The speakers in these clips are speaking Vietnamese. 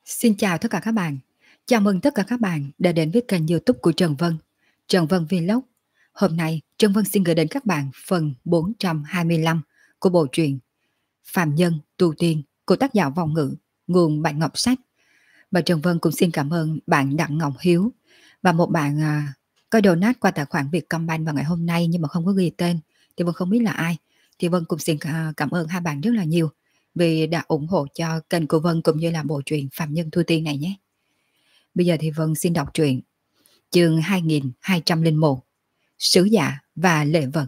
Xin chào tất cả các bạn. Chào mừng tất cả các bạn đã đến với kênh YouTube của Trần Vân, Trần Vân Vlog. Hôm nay, Trần Vân xin gửi đến các bạn phần 425 của bộ truyện Phàm Nhân Tu Tiên của tác giả Vong Ngữ, nguồn Bạn Ngọc Sách. Và Trần Vân cũng xin cảm ơn bạn Đặng Ngọc Hiếu và một bạn có donate qua tài khoản Vietcombank vào ngày hôm nay nhưng mà không có ghi tên, thì Vân không biết là ai. Thì Vân cũng xin cảm ơn hai bạn rất là nhiều vì đã ủng hộ cho kênh của Vân cũng như là bộ truyện Phạm Nhân Tu Tiên này nhé. Bây giờ thì Vân xin đọc truyện chương 2201 Sứ Giả và Lễ Vật.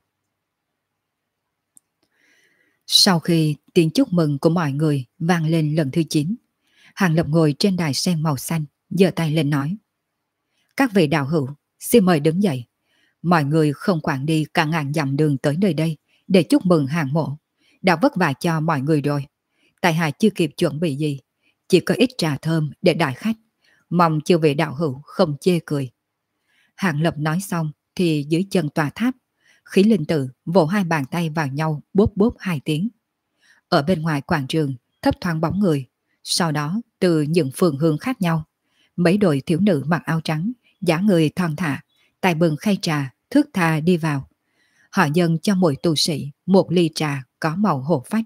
Sau khi tiếng chúc mừng của mọi người vang lên lần thứ 9, Hàng Lập ngồi trên đài sen màu xanh, giơ tay lên nói: Các vị đạo hữu, xin mời đứng dậy. Mọi người không quản đi cả ngàn dặm đường tới nơi đây để chúc mừng Hàng mộ, đã vất vả cho mọi người rồi. Tại hạ chưa kịp chuẩn bị gì, chỉ có ít trà thơm để đãi khách, mong chư vị đạo hữu không chê cười. Hàng Lập nói xong thì dưới chân tòa tháp, khí linh tử vỗ hai bàn tay vào nhau, bốp bốp hai tiếng. Ở bên ngoài quảng trường thấp thoáng bóng người, sau đó từ những phương hướng khác nhau, mấy đội thiếu nữ mặc áo trắng, dáng người thon thả, tay bưng khay trà, thước tha đi vào. Họ dâng cho mỗi tu sĩ một ly trà có màu hổ phách.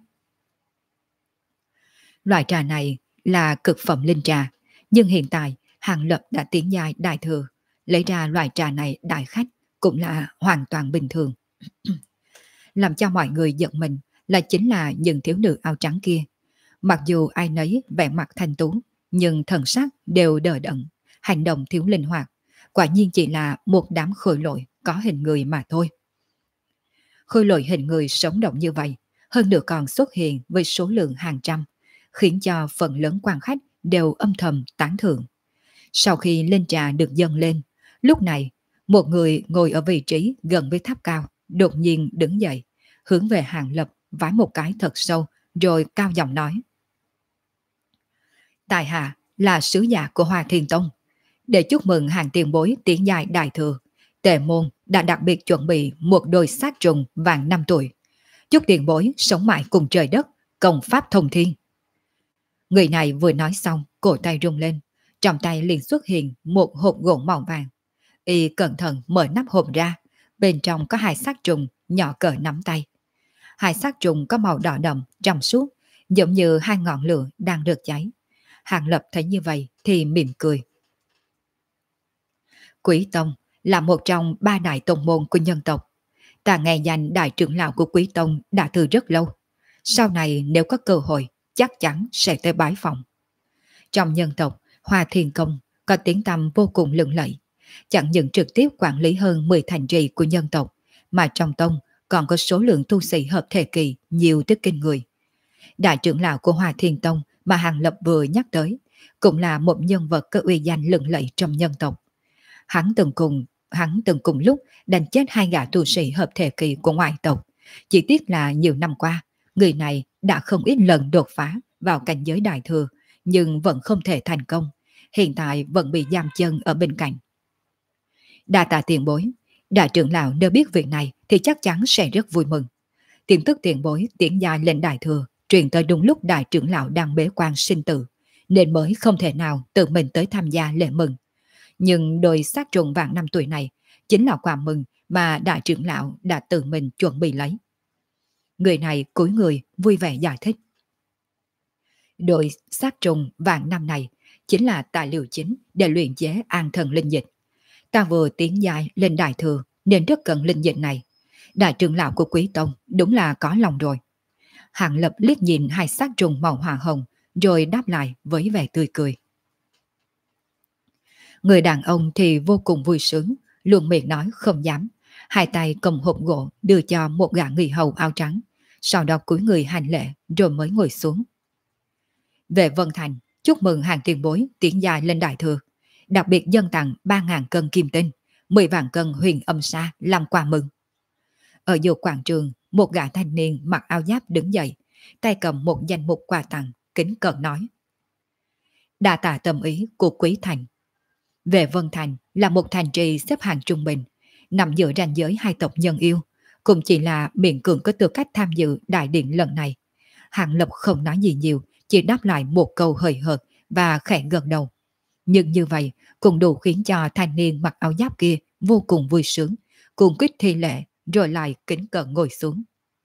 Loại trà này là cực phẩm linh trà, nhưng hiện tại Hàng Lập đã tiến giai đại thừa, lấy ra loại trà này đại khách cũng là hoàn toàn bình thường. Làm cho mọi người giận mình là chính là những thiếu nữ áo trắng kia. Mặc dù ai nấy vẻ mặt thanh tú, nhưng thần sắc đều đờ đẫn, hành động thiếu linh hoạt, quả nhiên chỉ là một đám khôi lỗi có hình người mà thôi. Khôi lỗi hình người sống động như vậy, hơn nữa còn xuất hiện với số lượng hàng trăm, khiến cho phần lớn quan khách đều âm thầm tán thưởng. Sau khi lên trà được dâng lên, lúc này một người ngồi ở vị trí gần với tháp cao đột nhiên đứng dậy, hướng về Hàng Lập vái một cái thật sâu, rồi cao giọng nói: Tại hạ là sứ giả của Hoa Thiên Tông, để chúc mừng Hàng tiền bối tiến giai đại thừa, Tề môn đã đặc biệt chuẩn bị một đôi sát trùng vàng 5 tuổi. Chúc tiền bối sống mãi cùng trời đất, công pháp thông thiên. Người này vừa nói xong, cổ tay rung lên, trong tay liền xuất hiện một hộp gỗ màu vàng. Y cẩn thận mở nắp hộp ra, bên trong có hai xác trùng nhỏ cỡ nắm tay. Hai xác trùng có màu đỏ đậm, trong suốt, giống như hai ngọn lửa đang được cháy. Hàng Lập thấy như vậy thì mỉm cười. Quý Tông là một trong ba đại tông môn của nhân tộc. Ta nghe danh đại trưởng lão của Quý Tông đã từ rất lâu. Sau này nếu có cơ hội, chắc chắn sẽ tới bái phòng. Trong nhân tộc, Hoa Thiên Công có tiếng tăm vô cùng lừng lẫy. Chẳng những trực tiếp quản lý hơn 10 thành trì của nhân tộc, mà trong tông còn có số lượng tu sĩ hợp thể kỳ nhiều tới kinh người. Đại trưởng lão của Hoa Thiên Tông mà Hàng Lập vừa nhắc tới cũng là một nhân vật có uy danh lừng lẫy trong nhân tộc. Hắn từng cùng lúc đánh chết hai gã tu sĩ hợp thể kỳ của ngoại tộc. Chỉ tiếc là nhiều năm qua, người này đã không ít lần đột phá vào cảnh giới đại thừa, nhưng vẫn không thể thành công. Hiện tại vẫn bị giam chân ở bên cạnh. Đa tạ tiền bối, đại trưởng lão nếu biết việc này thì chắc chắn sẽ rất vui mừng. Tin tức tiền bối tiến giai lên đại thừa truyền tới đúng lúc đại trưởng lão đang bế quan sinh tử, nên mới không thể nào tự mình tới tham gia lễ mừng. Nhưng đôi sát trùng vàng 5 tuổi này chính là quà mừng mà đại trưởng lão đã tự mình chuẩn bị lấy. Người này cúi người vui vẻ giải thích. Đôi sát trùng vàng năm này chính là tài liệu chính để luyện chế an thần linh dịch. Ta vừa tiến giai lên đại thừa nên rất cần linh dịch này. Đại trưởng lão của Quý Tông đúng là có lòng rồi. Hàng Lập liếc nhìn hai sát trùng màu hỏa hồng rồi đáp lại với vẻ tươi cười. Người đàn ông thì vô cùng vui sướng, luôn miệng nói không dám. Hai tay cầm hộp gỗ đưa cho một gã người hầu áo trắng, sau đó cúi người hành lễ rồi mới ngồi xuống. Về Vân Thành, chúc mừng Hàng tiền bối tiến giai lên đại thừa, đặc biệt dâng tặng 3.000 cân kim tinh, 10 vạn cân huyền âm sa làm quà mừng. Ở giữa quảng trường, một gã thanh niên mặc áo giáp đứng dậy, tay cầm một danh mục quà tặng, kính cẩn nói. Đa tạ tâm ý của Quý Thành. Về Vân Thành là một thành trì xếp hàng trung bình, nằm giữa ranh giới hai tộc nhân yêu, cũng chỉ là miễn cưỡng có tư cách tham dự đại điện lần này. Hàng Lập không nói gì nhiều, chỉ đáp lại một câu hời hợt và khẽ gật đầu. Nhưng như vậy cũng đủ khiến cho thanh niên mặc áo giáp kia vô cùng vui sướng, cùng quyết thi lễ rồi lại kính cẩn ngồi xuống.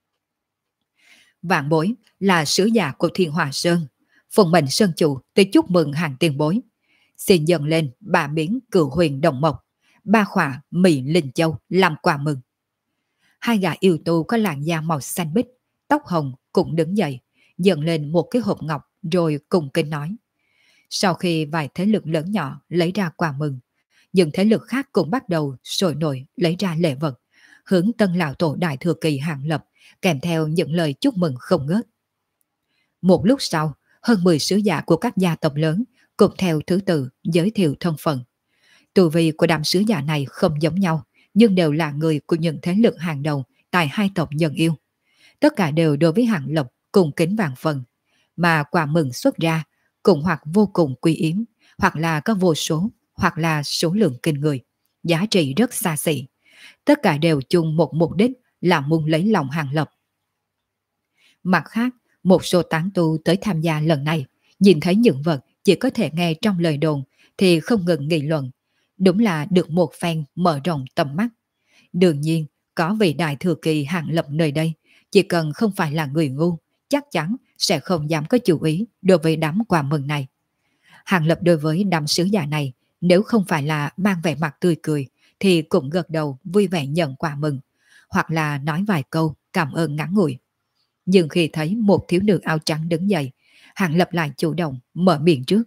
Vạn bối là sứ giả của Thiên Hòa Sơn, phụng mệnh Sơn chủ tới chúc mừng hàng tiền bối. Xin dâng lên 3 miếng cửu huyền đồng mộc, 3 khỏa mì linh châu làm quà mừng. Hai gã yêu tu có làn da màu xanh biếc, tóc hồng cũng đứng dậy, dâng lên một cái hộp ngọc rồi cùng kính nói. Sau khi vài thế lực lớn nhỏ lấy ra quà mừng, những thế lực khác cũng bắt đầu sôi nổi lấy ra lễ vật, hướng tân lão tổ đại thừa kỳ Hàng Lập, kèm theo những lời chúc mừng không ngớt. Một lúc sau, hơn 10 sứ giả của các gia tộc lớn cùng theo thứ tự giới thiệu thân phận. Tu vi của đám sứ giả này không giống nhau, nhưng đều là người của những thế lực hàng đầu tại hai tộc Nhân Yêu. Tất cả đều đối với Hàng Lập cùng kính vạn phần, mà quà mừng xuất ra cũng hoặc vô cùng quý yếm, hoặc là có vô số, hoặc là số lượng kinh người, giá trị rất xa xỉ. Tất cả đều chung một mục đích là muốn lấy lòng Hàng Lập. Mặt khác, một số tán tu tới tham gia lần này, nhìn thấy những vật chỉ có thể nghe trong lời đồn thì không ngừng nghị luận. Đúng là được một phen mở rộng tầm mắt. Đương nhiên, có vị đại thừa kỳ Hàng Lập nơi đây, chỉ cần không phải là người ngu, chắc chắn sẽ không dám có chú ý đối với đám quà mừng này. Hàng Lập đối với đám sứ giả này, nếu không phải là mang vẻ mặt tươi cười, thì cũng gật đầu vui vẻ nhận quà mừng, hoặc là nói vài câu cảm ơn ngắn ngủi. Nhưng khi thấy một thiếu nữ áo trắng đứng dậy, Hàng Lập lại chủ động mở miệng trước.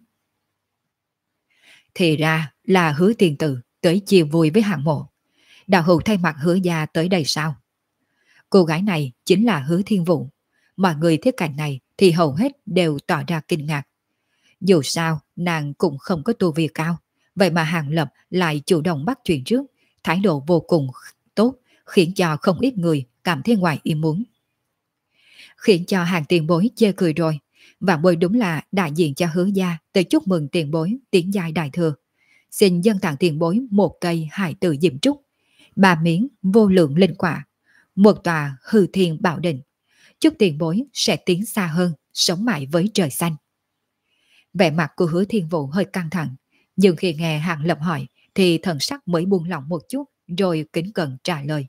Thì ra là Hứa tiền tử tới chia vui với Hàng Mộ. Đạo hữu thay mặt Hứa gia tới đây sao? Cô gái này chính là Hứa Thiên Vũ. Mọi người thấy cảnh này thì hầu hết đều tỏ ra kinh ngạc. Dù sao, nàng cũng không có tu vi cao, vậy mà Hàng Lập lại chủ động bắt chuyện trước, thái độ vô cùng tốt, khiến cho không ít người cảm thấy ngoài ý muốn. Khiến cho Hàng tiền bối chê cười rồi, Vạn bối đúng là đại diện cho Hứa gia tới chúc mừng tiền bối tiến giai đại thừa. Xin dâng tặng tiền bối một cây hải tử diệm trúc, 3 miếng vô lượng linh quả, một tòa hư thiên bảo định. Chúc tiền bối sẽ tiến xa hơn, sống mãi với trời xanh. Vẻ mặt của Hứa Thiên Vũ hơi căng thẳng, nhưng khi nghe Hàng Lập hỏi thì thần sắc mới buông lỏng một chút, rồi kính cẩn trả lời.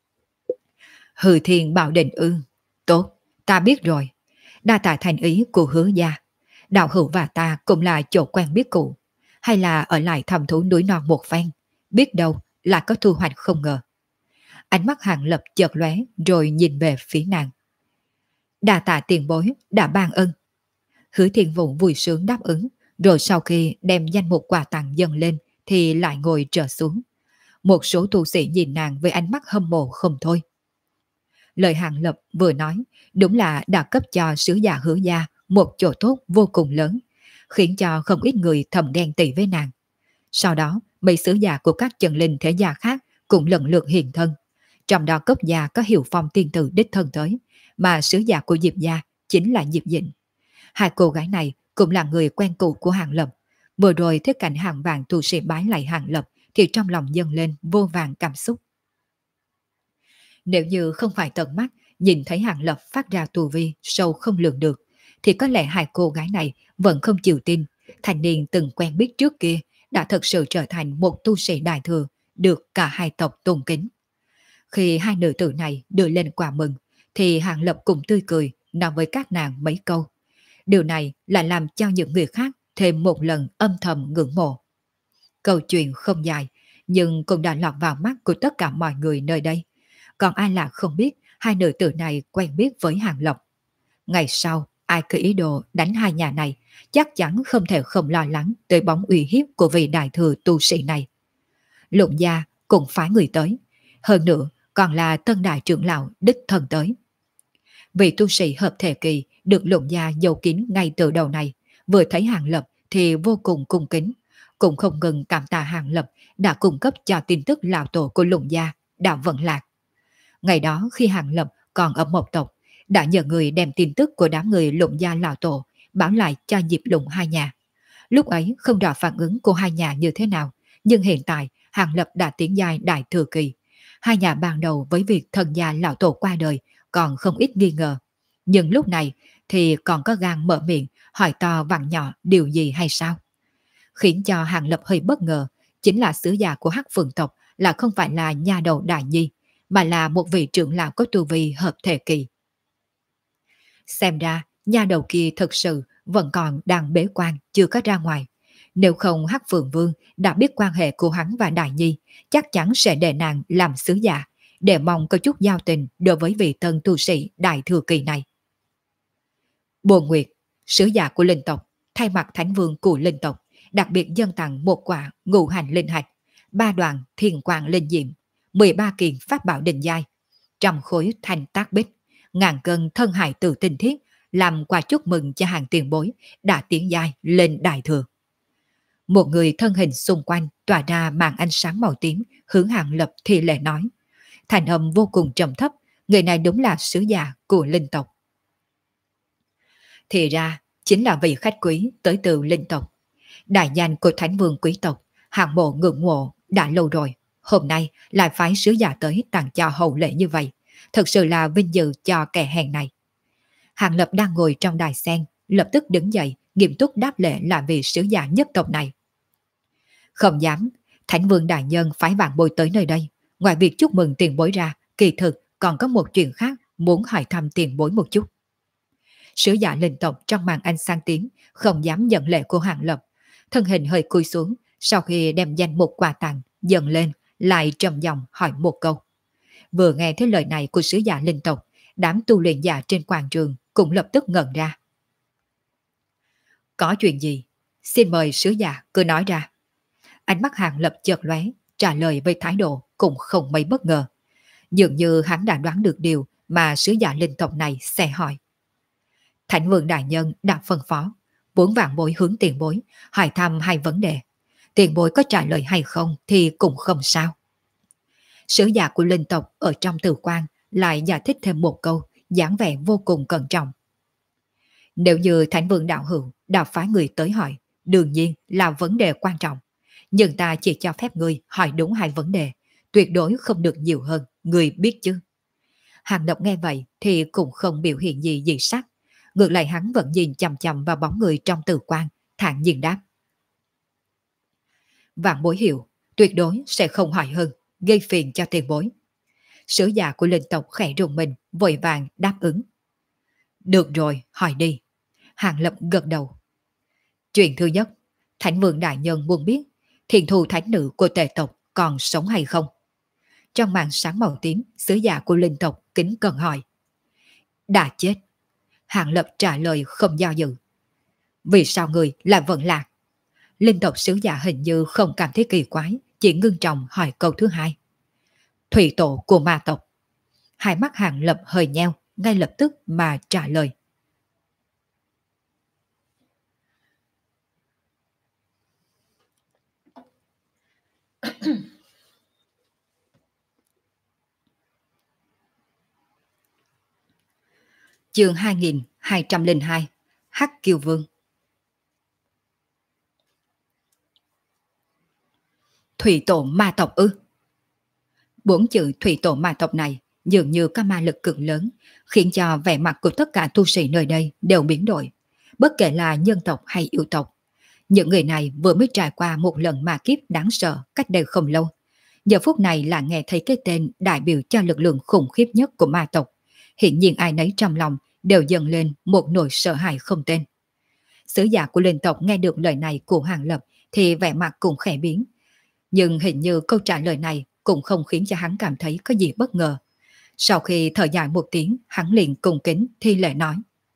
Hư thiên bảo định ư? Tốt, ta biết rồi. Đa tạ thành ý của Hứa gia. Đạo hữu và ta cũng là chỗ quen biết cũ, hay là ở lại thăm thú núi non một phen, biết đâu là có thu hoạch không ngờ. Ánh mắt Hàng Lập chợt lóe rồi nhìn về phía nàng. Đa tạ tiền bối đã ban ân. Hứa Thiên Vũ vui sướng đáp ứng, rồi sau khi đem danh mục quà tặng dâng lên thì lại ngồi trở xuống. Một số tu sĩ nhìn nàng với ánh mắt hâm mộ không thôi. Lời Hàng Lập vừa nói đúng là đã cấp cho sứ giả Hứa gia một chỗ tốt vô cùng lớn, khiến cho không ít người thầm ghen tị với nàng. Sau đó, mấy sứ giả của các chân linh thế gia khác cũng lần lượt hiện thân. Trong đó cấp gia có Hiệu Phong tiên tử đích thân tới, mà sứ giả của Diệp gia chính là Diệp Dĩnh. Hai cô gái này cũng là người quen cũ của Hàng Lập. Vừa rồi thấy cảnh hàng vàng tu sĩ bái lại Hàng Lập thì trong lòng dâng lên vô vàng cảm xúc. Nếu như không phải tận mắt nhìn thấy Hàng Lập phát ra tu vi sâu không lường được, thì có lẽ hai cô gái này vẫn không chịu tin thanh niên từng quen biết trước kia đã thực sự trở thành một tu sĩ đại thừa được cả hai tộc tôn kính. Khi hai nữ tử này đưa lên quà mừng thì Hàng Lập cùng tươi cười nói với các nàng mấy câu. Điều này lại làm cho những người khác thêm một lần âm thầm ngưỡng mộ. Câu chuyện không dài, nhưng cũng đã lọt vào mắt của tất cả mọi người nơi đây. Còn ai là không biết hai nữ tử này quen biết với Hàng Lập. Ngày sau, ai có ý đồ đánh hai nhà này, chắc chắn không thể không lo lắng tới bóng uy hiếp của vị đại thừa tu sĩ này. Lục gia cũng phái người tới, hơn nữa còn là tân đại trưởng lão đích thân tới. Vị tu sĩ hợp thể kỳ được Lục gia giấu kín ngay từ đầu này, vừa thấy Hàng Lập thì vô cùng cung kính, cũng không ngừng cảm tạ Hàng Lập đã cung cấp cho tin tức lão tổ của Lục gia đã vận lạc. Ngày đó khi Hàng Lập còn ở một tộc, đã nhờ người đem tin tức của đám người Lục gia lão tổ báo lại cho Diệp Lục hai nhà. Lúc ấy không rõ phản ứng của hai nhà như thế nào, nhưng hiện tại Hàng Lập đã tiến giai đại thừa kỳ. Hai nhà ban đầu với việc thần gia lão tổ qua đời còn không ít nghi ngờ, nhưng lúc này thì còn có gan mở miệng hỏi to vặn nhỏ điều gì hay sao? Khiến cho Hàng Lập hơi bất ngờ, chính là sứ giả của Hắc Phượng tộc là không phải là nha đầu Đại Nhi, mà là một vị trưởng lão có tu vi hợp thể kỳ. Xem ra, nha đầu kia thực sự vẫn còn đang bế quan, chưa có ra ngoài. Nếu không Hắc Phượng Vương đã biết quan hệ của hắn và Đại Nhi, chắc chắn sẽ để nàng làm sứ giả, để mong có chút giao tình đối với vị tân tu sĩ Đại Thừa Kỳ này. Bồ Nguyệt, sứ giả của linh tộc, thay mặt Thánh Vương của linh tộc, đặc biệt dâng tặng một quả ngũ hành linh hạch, 3 đoạn thiên quang linh diệm, 13 kiện pháp bảo định giai, trăm khối thanh tác bích, ngàn cân thân hải tử tinh thiết, làm quà chúc mừng cho hàng tiền bối đã tiến giai lên Đại Thừa. Một người thân hình xung quanh tỏa ra màn ánh sáng màu tím, hướng Hàng Lập thì lệ nói. Thành âm vô cùng trầm thấp, người này đúng là sứ giả của linh tộc. Thì ra, chính là vị khách quý tới từ linh tộc. Đại danh của Thánh Vương quý tộc, hạng mộ ngưỡng mộ đã lâu rồi. Hôm nay lại phái sứ giả tới tặng cho hậu lễ như vậy. Thật sự là vinh dự cho kẻ hèn này. Hàng Lập đang ngồi trong đài sen, lập tức đứng dậy, nghiêm túc đáp lễ là vị sứ giả nhất tộc này. Không dám, Thánh Vương đại nhân phái vạn bối tới nơi đây. Ngoài việc chúc mừng tiền bối ra, kỳ thực còn có một chuyện khác muốn hỏi thăm tiền bối một chút. Sứ giả linh tộc trong màn ánh sáng tím, không dám nhận lễ của Hàng Lập. Thân hình hơi cúi xuống, sau khi đem danh mục quà tặng dần lên, lại trầm giọng hỏi một câu. Vừa nghe thấy lời này của sứ giả linh tộc, đám tu luyện giả trên quảng trường cũng lập tức ngẩn ra. Có chuyện gì? Xin mời sứ giả cứ nói ra. Ánh mắt Hàng Lập chợt lóe, trả lời với thái độ cũng không mấy bất ngờ. Dường như hắn đã đoán được điều mà sứ giả linh tộc này sẽ hỏi. Thánh Vương đại nhân đã phân phó, muốn vạn bối hướng tiền bối, hỏi thăm hai vấn đề. Tiền bối có trả lời hay không thì cũng không sao. Sứ giả của linh tộc ở trong tử quan lại giải thích thêm một câu, dáng vẻ vô cùng cẩn trọng. Nếu như Thánh Vương đạo hữu đã phái người tới hỏi, đương nhiên là vấn đề quan trọng. Nhưng ta chỉ cho phép người hỏi đúng hai vấn đề, tuyệt đối không được nhiều hơn, người biết chứ. Hàng Lập nghe vậy thì cũng không biểu hiện gì dị sắc. Ngược lại hắn vẫn nhìn chằm chằm vào bóng người trong tử quan, thản nhiên đáp. Vạn bối hiểu, tuyệt đối sẽ không hỏi hơn, gây phiền cho tiền bối. Sứ giả của linh tộc khẽ rùng mình, vội vàng đáp ứng. Được rồi, hỏi đi. Hàng Lập gật đầu. Chuyện thứ nhất, Thánh Vương đại nhân muốn biết thiền thù thánh nữ của tề tộc còn sống hay không? Trong màn sáng màu tím, sứ giả của linh tộc kính cẩn hỏi. Đã chết. Hàng Lập trả lời không do dự. Vì sao người lại vẫn lạc? Linh tộc sứ giả hình như không cảm thấy kỳ quái, chỉ ngưng trọng hỏi câu thứ hai. Thủy tổ của ma tộc. Hai mắt Hàng Lập hơi nheo, ngay lập tức mà trả lời. Chương 2202 Hắc Kiều Vương. Thủy tổ ma tộc ư? Bốn chữ thủy tổ ma tộc này dường như có ma lực cực lớn, khiến cho vẻ mặt của tất cả tu sĩ nơi đây đều biến đổi, bất kể là nhân tộc hay yêu tộc. Những người này vừa mới trải qua một lần ma kiếp đáng sợ cách đây không lâu. Giờ phút này là nghe thấy cái tên đại biểu cho lực lượng khủng khiếp nhất của ma tộc. Hiện nhiên ai nấy trong lòng đều dâng lên một nỗi sợ hãi không tên. Sứ giả của linh tộc nghe được lời này của Hàng Lập thì vẻ mặt cũng khẽ biến. Nhưng hình như câu trả lời này cũng không khiến cho hắn cảm thấy có gì bất ngờ. Sau khi thở dài một tiếng, hắn liền cung kính thi lễ nói.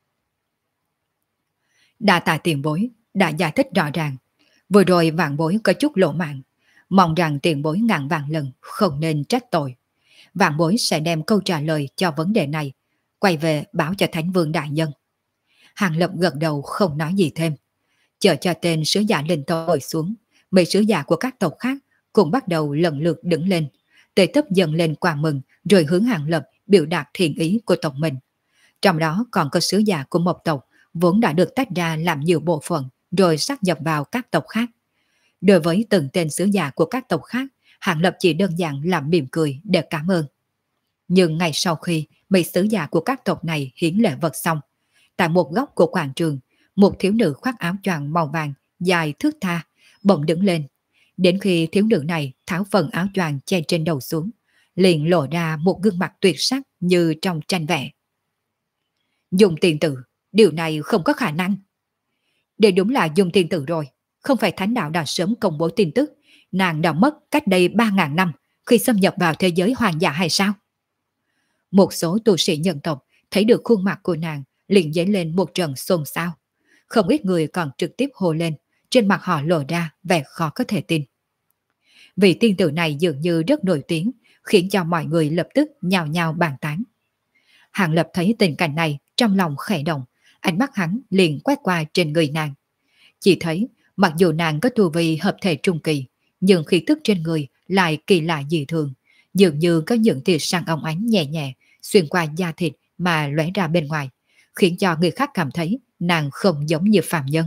Đa tạ tiền bối, đã giải thích rõ ràng. Vừa rồi vạn bối có chút lộ mạng. Mong rằng tiền bối ngàn vạn lần không nên trách tội. Vạn bối sẽ đem câu trả lời cho vấn đề này, quay về báo cho Thánh Vương đại nhân. Hàng Lập gật đầu không nói gì thêm. Chờ cho tên sứ giả linh tộc ngồi xuống, mấy sứ giả của các tộc khác cũng bắt đầu lần lượt đứng lên. Tề tấp dần lên quàng mừng, rồi hướng Hàng Lập biểu đạt thiện ý của tộc mình. Trong đó còn có sứ giả của một tộc vốn đã được tách ra làm nhiều bộ phận rồi sát nhập vào các tộc khác. Đối với từng tên sứ giả của các tộc khác, Hàng Lập chỉ đơn giản làm mỉm cười để cảm ơn. Nhưng ngay sau khi mấy sứ giả của các tộc này hiến lễ vật xong, Tại một góc của quảng trường, một thiếu nữ khoác áo choàng màu vàng dài thướt tha bỗng đứng lên. Đến khi thiếu nữ này tháo phần áo choàng che trên đầu xuống, liền lộ ra một gương mặt tuyệt sắc như trong tranh vẽ. Dùng tiền tử, điều này không có khả năng. Đây đúng là dùng tiền tử rồi, không phải thánh đạo đã sớm công bố tin tức nàng đã mất cách đây 3.000 năm khi xâm nhập vào thế giới hoàng giả hay sao? Một số tu sĩ nhân tộc thấy được khuôn mặt của nàng liền dấy lên một trận xôn xao. Không ít người còn trực tiếp hô lên, trên mặt họ lộ ra vẻ khó có thể tin. Vị tiên tử này dường như rất nổi tiếng, khiến cho mọi người lập tức nhào nhào bàn tán. Hàng Lập thấy tình cảnh này trong lòng khẽ động, ánh mắt hắn liền quét qua trên người nàng. Chỉ thấy, mặc dù nàng có tu vi hợp thể trung kỳ, nhưng khí tức trên người lại kỳ lạ dị thường, dường như có những tia sáng óng ánh nhẹ nhẹ xuyên qua da thịt mà lóe ra bên ngoài, khiến cho người khác cảm thấy nàng không giống như phàm nhân.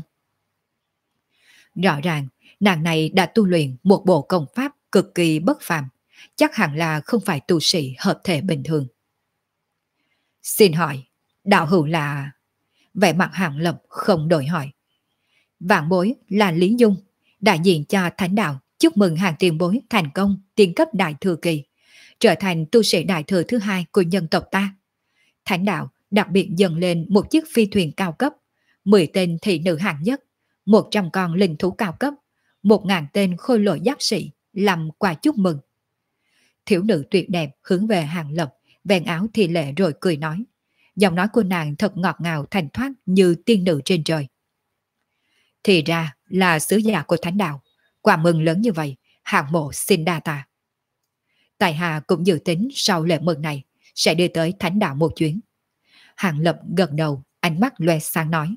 Rõ ràng, nàng này đã tu luyện một bộ công pháp cực kỳ bất phàm, chắc hẳn là không phải tu sĩ hợp thể bình thường. Xin hỏi, đạo hữu là... Vẻ mặt Hàng Lập không đổi hỏi. Vạn bối là Lý Dung, đại diện cho thánh đạo chúc mừng hàng tiền bối thành công tiến cấp đại thừa kỳ, trở thành tu sĩ đại thừa thứ hai của nhân tộc ta. Thánh đạo đặc biệt dâng lên một chiếc phi thuyền cao cấp, 10 tên thị nữ hạng nhất, 100 con linh thú cao cấp, 1.000 tên khôi lỗi giáp sĩ làm quà chúc mừng. Thiếu nữ tuyệt đẹp hướng về Hàng Lập, vén áo thì lệ rồi cười nói. Giọng nói của nàng thật ngọt ngào thanh thoát như tiên nữ trên trời. Thì ra là sứ giả của thánh đạo, quà mừng lớn như vậy, hạng mộ xin đa tạ. Tài hạ cũng dự tính sau lễ mừng này sẽ đi tới thánh đạo một chuyến. Hàng Lập gật đầu, ánh mắt loe sáng nói.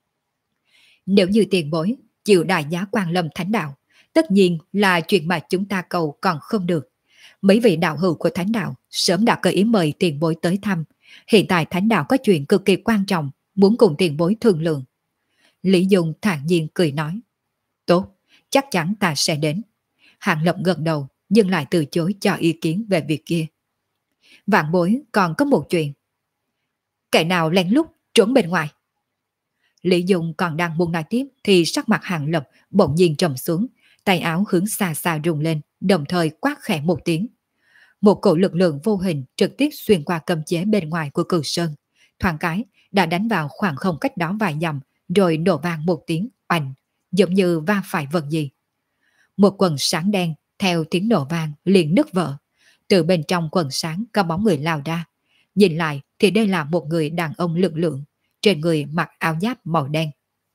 Nếu như tiền bối chịu đại giá quan lâm thánh đạo, tất nhiên là chuyện mà chúng ta cầu còn không được. Mấy vị đạo hữu của thánh đạo sớm đã có ý mời tiền bối tới thăm. Hiện tại thánh đạo có chuyện cực kỳ quan trọng, muốn cùng tiền bối thương lượng. Lý Dung thản nhiên cười nói. Tốt, chắc chắn ta sẽ đến. Hàng Lập gật đầu, nhưng lại từ chối cho ý kiến về việc kia. Vạn bối còn có một chuyện. Kẻ nào lén lút trốn bên ngoài? Lý Dung còn đang muốn nói tiếp thì sắc mặt Hàng Lập bỗng nhiên trầm xuống, tay áo hướng xa xa rung lên, đồng thời quát khẽ một tiếng. Một cổ lực lượng vô hình trực tiếp xuyên qua cấm chế bên ngoài của Cửu Sơn, thoáng cái đã đánh vào khoảng không cách đó vài dặm, rồi nổ vang một tiếng oanh, giống như va phải vật gì. Một quần sáng đen theo tiếng nổ vang liền nứt vỡ. Từ bên trong quần sáng có bóng người lao ra. Nhìn lại thì đây là một người đàn ông lực lượng, trên người mặc áo giáp màu đen.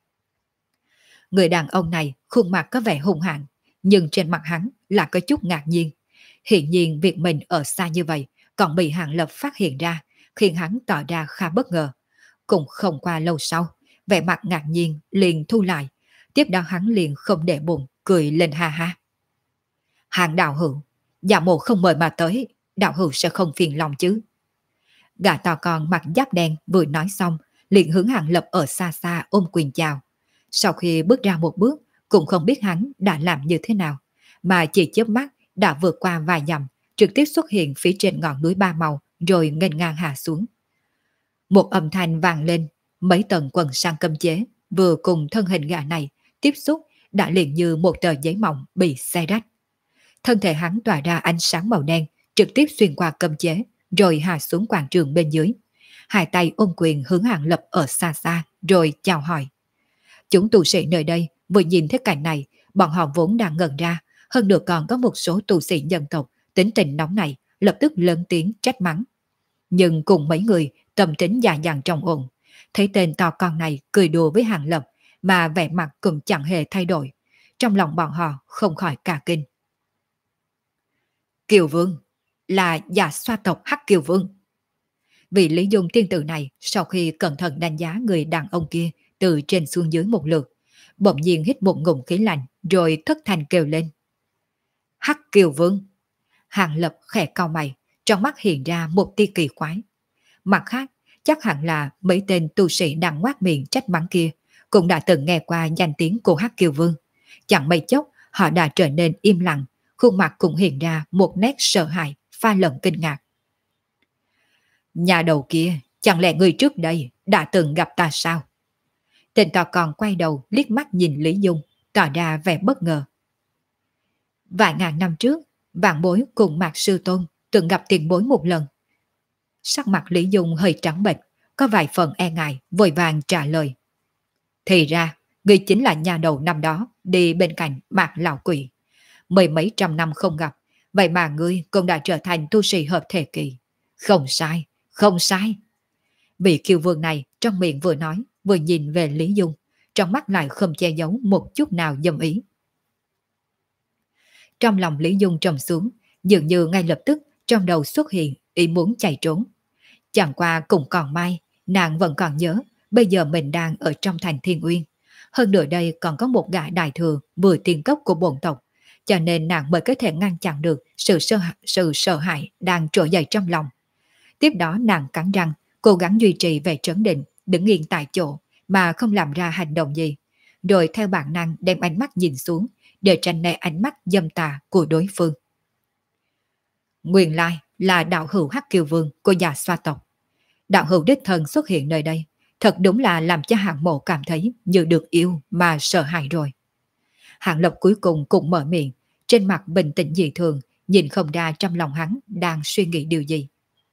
Người đàn ông này khuôn mặt có vẻ hung hãn, nhưng trên mặt hắn là có chút ngạc nhiên. Hiện nhiên việc mình ở xa như vậy còn bị Hàng Lập phát hiện ra, khiến hắn tỏ ra khá bất ngờ. Cũng không qua lâu sau, vẻ mặt ngạc nhiên liền thu lại. Tiếp đó hắn liền không để bụng, cười lên ha ha. Hàng đạo hữu, giả mộ không mời mà tới, đạo hữu sẽ không phiền lòng chứ? Gã to con mặc giáp đen vừa nói xong, liền hướng Hàng Lập ở xa xa ôm quyền chào. Sau khi bước ra một bước, cũng không biết hắn đã làm như thế nào, mà chỉ chớp mắt đã vượt qua vài dặm, trực tiếp xuất hiện phía trên ngọn núi ba màu, rồi nghênh ngang hạ xuống. Một âm thanh vang lên, mấy tầng quần sang cấm chế vừa cùng thân hình gã này tiếp xúc đã liền như một tờ giấy mỏng bị xé rách. Thân thể hắn tỏa ra ánh sáng màu đen, trực tiếp xuyên qua cấm chế, rồi hạ xuống quảng trường bên dưới. Hai tay ôm quyền hướng Hàng Lập ở xa xa, rồi chào hỏi. Chúng tu sĩ nơi đây vừa nhìn thấy cảnh này, bọn họ vốn đang ngẩn ra, hơn nữa còn có một số tu sĩ nhân tộc tính tình nóng này lập tức lớn tiếng trách mắng. Nhưng cùng mấy người tâm tính già dặn trong ổn, thấy tên to con này cười đùa với Hàng Lập mà vẻ mặt cũng chẳng hề thay đổi, trong lòng bọn họ không khỏi cả kinh. Kiều Vương là Dạ Xoa tộc Hắc Kiều Vương. Vị Lý Dung tiên tử này sau khi cẩn thận đánh giá người đàn ông kia từ trên xuống dưới một lượt, bỗng nhiên hít một ngụm khí lạnh rồi thất thanh kêu lên. Hắc Kiều Vương. Hàng Lập khẽ cau mày, trong mắt hiện ra một tia kỳ quái. Mặt khác, chắc hẳn là mấy tên tu sĩ đang ngoác miệng trách mắng kia cũng đã từng nghe qua danh tiếng của Hắc Kiều Vương. Chẳng mấy chốc họ đã trở nên im lặng, khuôn mặt cũng hiện ra một nét sợ hãi pha lẫn kinh ngạc. Nhà đầu kia, chẳng lẽ người trước đây đã từng gặp ta sao? Tên to con quay đầu liếc mắt nhìn Lý Dung, tỏ ra vẻ bất ngờ. Vài ngàn năm trước, vạn bối cùng Mạc Sư Tôn từng gặp tiền bối một lần. Sắc mặt Lý Dung hơi trắng bệch, có vài phần e ngại, vội vàng trả lời. Thì ra, ngươi chính là nhà đầu năm đó đi bên cạnh Mạc Lão Quỷ. Mười mấy trăm năm không gặp, vậy mà ngươi cũng đã trở thành tu sĩ hợp thể kỳ. Không sai, không sai. Vị kiều vương này trong miệng vừa nói, vừa nhìn về Lý Dung, trong mắt lại không che giấu một chút nào dâm ý. Trong lòng Lý Dung trầm xuống, dường như ngay lập tức trong đầu xuất hiện ý muốn chạy trốn. Chẳng qua cũng còn may, nàng vẫn còn nhớ, bây giờ mình đang ở trong thành Thiên Uyên. Hơn nữa đây còn có một gã đại thừa vừa tiên cốc của bổn tộc, cho nên nàng mới có thể ngăn chặn được sự sợ hãi đang trỗi dậy trong lòng. Tiếp đó nàng cắn răng, cố gắng duy trì vẻ trấn định, đứng yên tại chỗ mà không làm ra hành động gì. Rồi theo bản năng đem ánh mắt nhìn xuống để tránh né ánh mắt dâm tà của đối phương. Nguyên lai là đạo hữu Hắc Kiều Vương của Dạ Xoa tộc. Đạo hữu đích thân xuất hiện nơi đây, thật đúng là làm cho Hạng Mộ cảm thấy như được yêu mà sợ hãi rồi. Hạng Lập cuối cùng cũng mở miệng, trên mặt bình tĩnh dị thường, nhìn không ra trong lòng hắn đang suy nghĩ điều gì.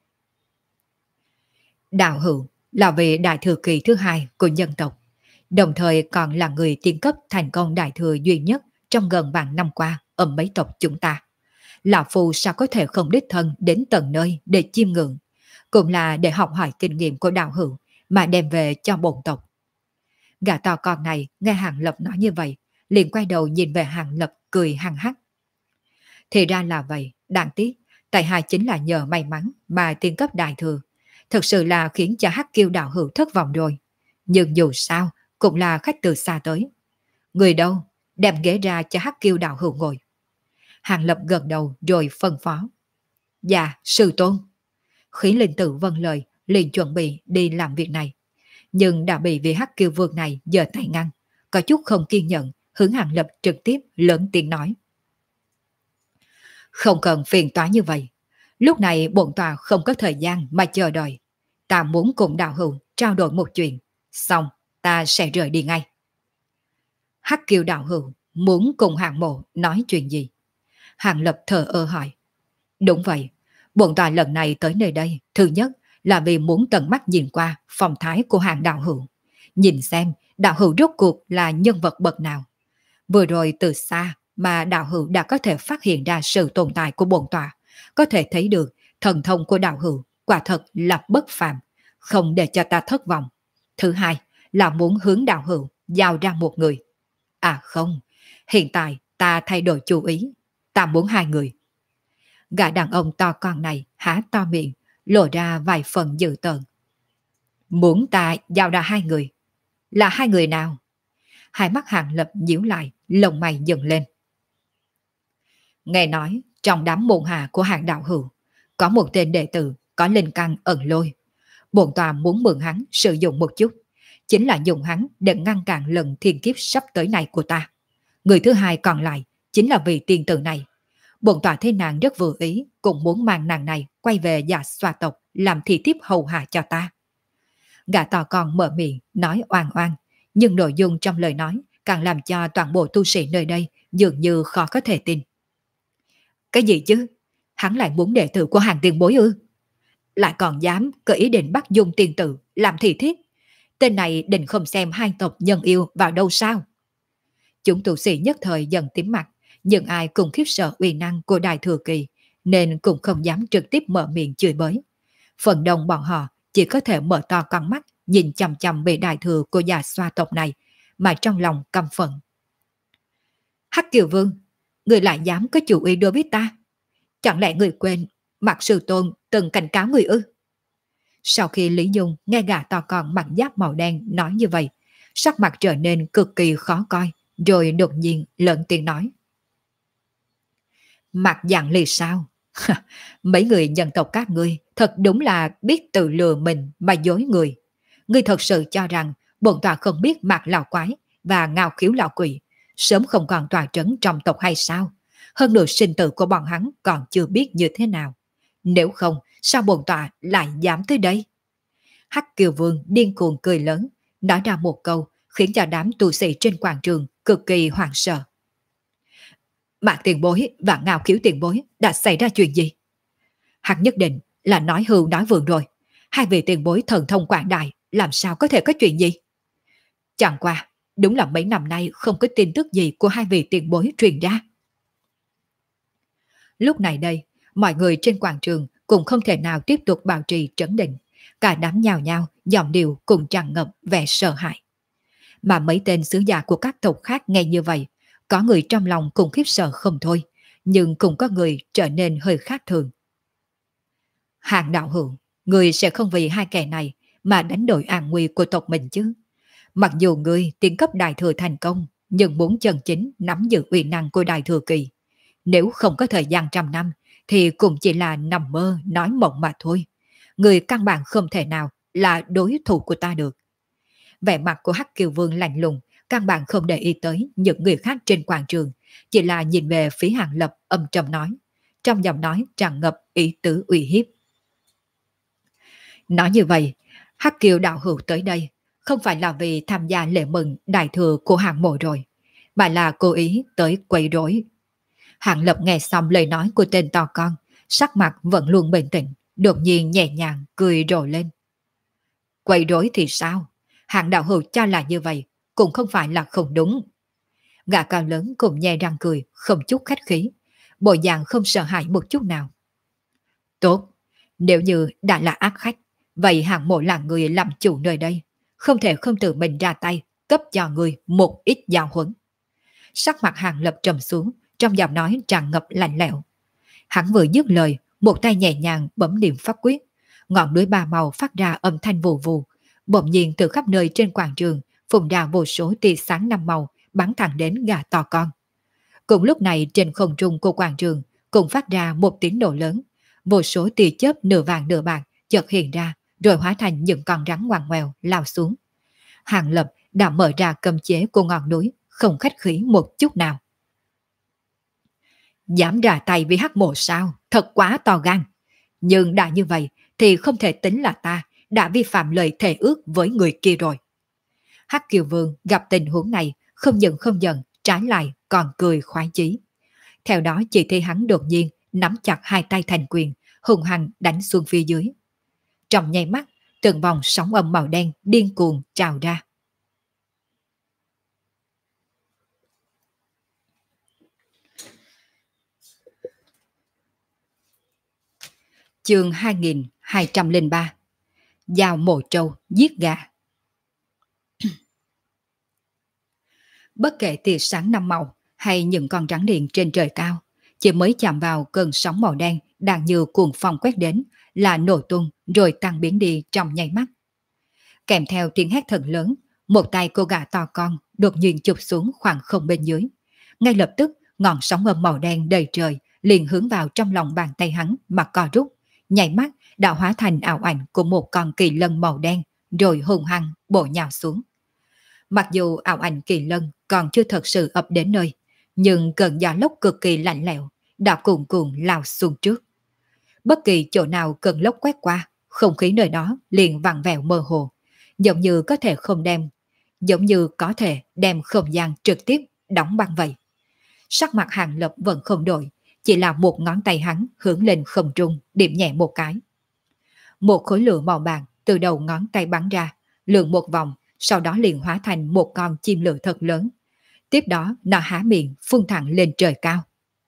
Đạo hữu là vị đại thừa kỳ thứ hai của nhân tộc, đồng thời còn là người tiên cấp thành công đại thừa duy nhất trong gần vạn năm qua ở mấy tộc chúng ta. Lão Phu sao có thể không đích thân đến tận nơi để chiêm ngưỡng, cũng là để học hỏi kinh nghiệm của đạo hữu mà đem về cho bổn tộc. Gã to con này nghe Hàng Lập nói như vậy, liền quay đầu nhìn về Hàng Lập cười hăng hắc. Thì ra là vậy, đáng tiếc, tại hạ chính là nhờ may mắn mà tiên cấp đại thừa, thật sự là khiến cho Hắc Kiêu đạo hữu thất vọng rồi. Nhưng dù sao, cũng là khách từ xa tới. Người đâu, đem ghế ra cho Hắc Kiêu đạo hữu ngồi. Hàng Lập gật đầu rồi phân phó. Dạ, sư tôn. Khí linh tử vâng lời, liền chuẩn bị đi làm việc này. Nhưng đã bị vị Hắc Kiêu vương này giơ tay ngăn, có chút không kiên nhẫn, hướng Hàng Lập trực tiếp lớn tiếng nói. Không cần phiền toái như vậy. Lúc này bổn tòa không có thời gian mà chờ đợi. Ta muốn cùng đạo hữu trao đổi một chuyện. Xong, ta sẽ rời đi ngay. Hắc Kiêu đạo hữu muốn cùng Hạng Mộ nói chuyện gì? Hàng Lập thờ ơ hỏi. Đúng vậy, bổn tòa lần này tới nơi đây, thứ nhất là vì muốn tận mắt nhìn qua phong thái của Hàng đạo hữu. Nhìn xem đạo hữu rốt cuộc là nhân vật bậc nào. Vừa rồi từ xa mà đạo hữu đã có thể phát hiện ra sự tồn tại của bổn tòa, có thể thấy được thần thông của đạo hữu quả thật là bất phàm, không để cho ta thất vọng. Thứ hai là muốn hướng đạo hữu giao ra một người. À không, hiện tại ta thay đổi chủ ý, ta muốn hai người. Gã đàn ông to con này há to miệng, lộ ra vài phần dữ tợn. Muốn ta giao ra hai người? Là hai người nào? Hai mắt Hàng Lập nhíu lại, lông mày dần lên. Nghe nói trong đám môn hạ của Hàng đạo hữu có một tên đệ tử có linh căn ẩn lôi. Bổn tòa muốn mượn hắn sử dụng một chút, chính là dùng hắn để ngăn cản lần thiên kiếp sắp tới này của ta. Người thứ hai còn lại chính là vị tiên tử này. Bổn tòa thấy nàng rất vừa ý, cũng muốn mang nàng này quay về Dạ Xoa tộc làm thị thiếp hầu hạ cho ta. Gã to con mở miệng nói oan oan, nhưng nội dung trong lời nói càng làm cho toàn bộ tu sĩ nơi đây dường như khó có thể tin. Cái gì chứ? Hắn lại muốn đệ tử của Hàng tiền bối ư? Lại còn dám có ý định bắt Dung tiền tử làm thị thiếp? Tên này định không xem hai tộc nhân yêu vào đâu sao? Chúng tu sĩ nhất thời dần tím mặt, nhưng ai cũng khiếp sợ uy năng của Đại Thừa Kỳ, nên cũng không dám trực tiếp mở miệng chửi bới. Phần đông bọn họ chỉ có thể mở to con mắt, nhìn chằm chằm về Đại Thừa của Dạ Xoa tộc này, mà trong lòng căm phẫn. Hắc Kiều Vương, người lại dám có chủ ý đối với ta? Chẳng lẽ người quên Mạc Sư Tôn từng cảnh cáo người ư? Sau khi Lý Dung nghe gã to con mặc giáp màu đen nói như vậy, sắc mặt trở nên cực kỳ khó coi, rồi đột nhiên lớn tiếng nói. Mặc dạng lì sao? Mấy người nhân tộc các ngươi thật đúng là biết tự lừa mình mà dối người. Ngươi thật sự cho rằng bổn tòa không biết Mạc lão quái và Ngao Khiếu lão quỷ sớm không còn tòa trấn trong tộc hay sao? Hơn nữa sinh tử của bọn hắn còn chưa biết như thế nào. Nếu không, sao bổn tòa lại dám tới đây? Hắc Kiều Vương điên cuồng cười lớn, nói ra một câu khiến cho đám tu sĩ trên quảng trường cực kỳ hoảng sợ. Mạc tiền bối và Ngao Khiếu tiền bối đã xảy ra chuyện gì? Hắn nhất định là nói hưu nói vượng rồi. Hai vị tiền bối thần thông quảng đại làm sao có thể có chuyện gì? Chẳng qua, đúng là mấy năm nay không có tin tức gì của hai vị tiền bối truyền ra. Lúc này đây, mọi người trên quảng trường cũng không thể nào tiếp tục bảo trì trấn định. Cả đám nhào nhao, giọng điệu cùng tràn ngập vẻ sợ hãi. Mà mấy tên sứ giả của các tộc khác nghe như vậy, có người trong lòng cũng khiếp sợ không thôi, nhưng cũng có người trở nên hơi khác thường. Hàng đạo hữu, người sẽ không vì hai kẻ này mà đánh đổi an nguy của tộc mình chứ. Mặc dù người tiến cấp đại thừa thành công, nhưng muốn chân chính nắm giữ uy năng của đại thừa kỳ. Nếu không có thời gian trăm năm, thì cũng chỉ là nằm mơ nói mộng mà thôi. Người căn bản không thể nào là đối thủ của ta được. Vẻ mặt của Hắc Kiều Vương lạnh lùng, căn bản không để ý tới những người khác trên quảng trường, chỉ là nhìn về phía Hàng Lập âm trầm nói, trong giọng nói tràn ngập ý tứ uy hiếp. Nói như vậy, Hắc Kiều đạo hữu tới đây không phải là vì tham gia lễ mừng đại thừa của Hàng Mộ rồi, mà là cố ý tới quấy rối. Hàng Lập nghe xong lời nói của tên to con, sắc mặt vẫn luôn bình tĩnh, đột nhiên nhẹ nhàng cười rộ lên. Quấy rối thì sao? Hàng đạo hữu cho là như vậy, cũng không phải là không đúng. Gã cao lớn cùng nhe răng cười, không chút khách khí, bộ dạng không sợ hãi một chút nào. Tốt, nếu như đã là ác khách, vậy Hàng Mộ là người làm chủ nơi đây, không thể không tự mình ra tay, cấp cho người một ít giáo huấn. Sắc mặt Hàng Lập trầm xuống, trong giọng nói tràn ngập lạnh lẽo. Hắn vừa dứt lời, một tay nhẹ nhàng bấm điểm pháp quyết, ngọn núi ba màu phát ra âm thanh vù vù, bỗng nhiên từ khắp nơi trên quảng trường phun ra vô số tia sáng năm màu bắn thẳng đến gà to con. Cùng lúc này trên không trung của quảng trường cũng phát ra một tiếng nổ lớn, vô số tia chớp nửa vàng nửa bạc chợt hiện ra, rồi hóa thành những con rắn ngoằn ngoèo lao xuống. Hàng Lập đã mở ra cấm chế của ngọn núi, không khách khí một chút nào. Dám ra tay với Hắc Mộ sao? Thật quá to gan. Nhưng đã như vậy thì không thể tính là ta đã vi phạm lời thề ước với người kia rồi. Hắc Kiều Vương gặp tình huống này không những không giận, trái lại còn cười khoái chí. Theo đó chỉ thấy hắn đột nhiên nắm chặt hai tay thành quyền, hùng hăng đánh xuống phía dưới. Trong nháy mắt, từng vòng sóng âm màu đen điên cuồng trào ra. Chương 2203. Giao mộ trâu giết gà. Bất kể tia sáng năm màu hay những con rắn điện trên trời cao, chỉ mới chạm vào cơn sóng màu đen đang như cuồng phong quét đến là nổ tung rồi tan biến đi trong nháy mắt. Kèm theo tiếng hét thật lớn, một tay cô gà to con đột nhiên chụp xuống khoảng không bên dưới. Ngay lập tức, ngọn sóng âm màu đen đầy trời liền hướng vào trong lòng bàn tay hắn mà co rút, nhảy mắt đã hóa thành ảo ảnh của một con kỳ lân màu đen, rồi hùng hăng bổ nhào xuống. Mặc dù ảo ảnh kỳ lân còn chưa thật sự ập đến nơi, nhưng cơn gió lốc cực kỳ lạnh lẽo đã cuồn cuộn lao xuống trước. Bất kỳ chỗ nào cơn lốc quét qua, không khí nơi đó liền vặn vẹo mơ hồ, giống như có thể đem không gian trực tiếp đóng băng vậy. Sắc mặt Hàng Lập vẫn không đổi, chỉ là một ngón tay hắn hướng lên không trung, điểm nhẹ một cái. Một khối lửa màu bạc từ đầu ngón tay bắn ra, lượn một vòng, sau đó liền hóa thành một con chim lửa thật lớn. Tiếp đó nó há miệng phun thẳng lên trời cao.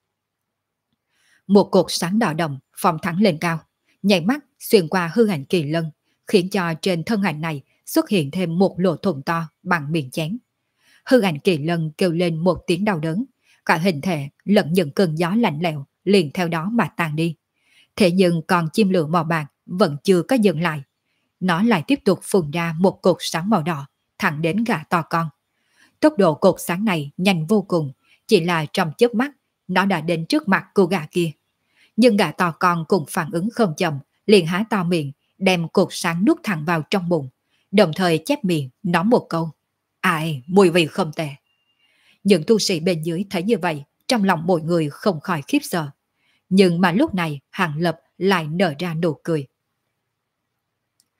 Một cột sáng đỏ đồng phóng thẳng lên cao, nhảy mắt xuyên qua hư ảnh kỳ lân, khiến cho trên thân ảnh này xuất hiện thêm một lỗ thủng to bằng miệng chén. Hư ảnh kỳ lân kêu lên một tiếng đau đớn, cả hình thể lẫn những cơn gió lạnh lẽo liền theo đó mà tan đi. Thế nhưng con chim lửa màu bạc vẫn chưa có dừng lại. Nó lại tiếp tục phun ra một cột sáng màu đỏ thẳng đến gà to con. Tốc độ cột sáng này nhanh vô cùng, chỉ là trong chớp mắt nó đã đến trước mặt cô gà kia. Nhưng gà to con cũng phản ứng không chậm, liền há to miệng, đem cột sáng nuốt thẳng vào trong bụng, đồng thời chép miệng nói một câu: "Ai, mùi vị không tệ." Những tu sĩ bên dưới thấy như vậy, trong lòng mọi người không khỏi khiếp sợ. Nhưng mà lúc này Hàng Lập lại nở ra nụ cười.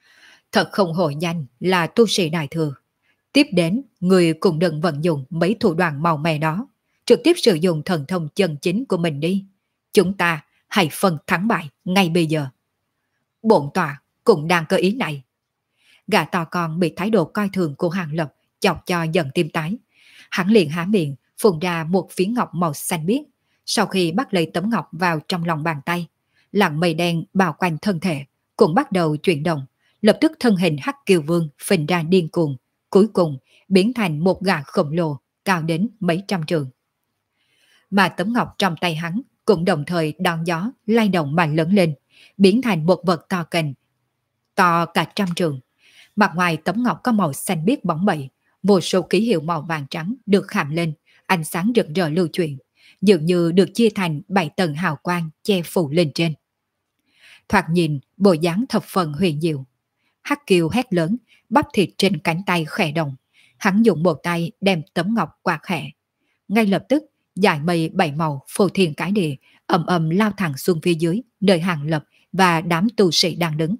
Thật không hổ danh là tu sĩ đại thừa. Tiếp đến, người cũng đừng vận dụng mấy thủ đoạn màu mè đó, trực tiếp sử dụng thần thông chân chính của mình đi. Chúng ta hãy phân thắng bại ngay bây giờ. Bổn tọa cũng đang có ý này. Gã to con bị thái độ coi thường của Hàng Lập chọc cho dần tim tái. Hắn liền há miệng, phun ra một phiến ngọc màu xanh biếc. Sau khi bắt lấy tấm ngọc vào trong lòng bàn tay, làn mây đen bao quanh thân thể cũng bắt đầu chuyển động. Lập tức thân hình Hắc Kiều Vương phình ra điên cuồng, cuối cùng biến thành một gã khổng lồ cao đến mấy trăm trượng. Mà tấm ngọc trong tay hắn cũng đồng thời đón gió lay động mà lớn lên, biến thành một vật to kềnh, to cả trăm trượng. Mặt ngoài tấm ngọc có màu xanh biếc bóng bẩy, vô số ký hiệu màu vàng trắng được khảm lên, ánh sáng rực rỡ lưu chuyển, dường như được chia thành 7 tầng hào quang che phủ lên trên. Thoạt nhìn, bộ dáng thập phần huyền diệu. Hắc Kiều hét lớn, bắp thịt trên cánh tay khẽ động. Hắn dùng một tay đem tấm ngọc quạt khẽ. Ngay lập tức, dải mây 7 màu phô thiên cái địa, ầm ầm lao thẳng xuống phía dưới, nơi Hàng Lập và đám tu sĩ đang đứng.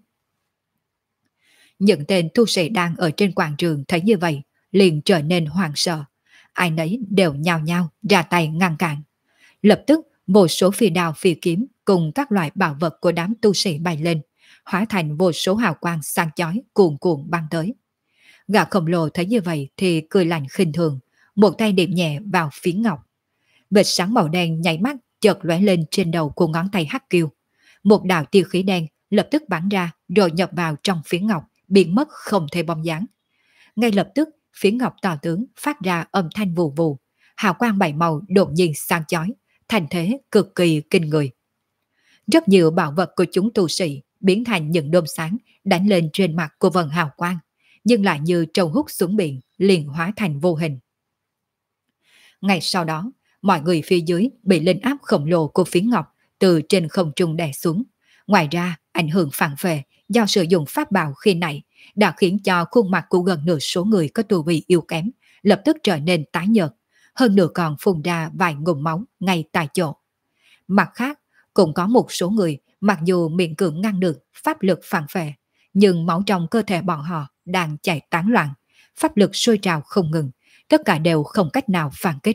Những tên tu sĩ đang ở trên quảng trường thấy như vậy, liền trở nên hoảng sợ. Ai nấy đều nhao nhao ra tay ngăn cản. Lập tức, vô số phi đao phi kiếm cùng các loại bảo vật của đám tu sĩ bay lên, hóa thành vô số hào quang sáng chói cuồn cuộn băng tới. Gã khổng lồ thấy như vậy thì cười lạnh khinh thường, một tay điểm nhẹ vào phiến ngọc. Vệt sáng màu đen nháy mắt chợt lóe lên trên đầu của ngón tay Hắc Kiều. Một đạo tia khí đen lập tức bắn ra rồi nhập vào trong phiến ngọc, biến mất không thể bóng dáng. Ngay lập tức, phiến ngọc to tướng phát ra âm thanh vù vù, hào quang 7 màu đột nhiên sáng chói, thành thế cực kỳ kinh người. Rất nhiều bảo vật của chúng tu sĩ biến thành những đốm sáng đánh lên trên mặt của vần hào quang, nhưng lại như trâu hút xuống biển, liền hóa thành vô hình. Ngay sau đó, mọi người phía dưới bị linh áp khổng lồ của phiến ngọc từ trên không trung đè xuống. Ngoài ra, ảnh hưởng phản phệ do sử dụng pháp bảo khi nãy đã khiến cho khuôn mặt của gần nửa số người có tu vi yếu kém lập tức trở nên tái nhợt, hơn nữa còn phun ra vài ngụm máu ngay tại chỗ. Mặt khác, cũng có một số người mặc dù miệng cưỡng ngăn được pháp lực phản phệ, nhưng máu trong cơ thể bọn họ đang chạy tán loạn, pháp lực sôi trào không ngừng, tất cả đều không cách nào phản kích.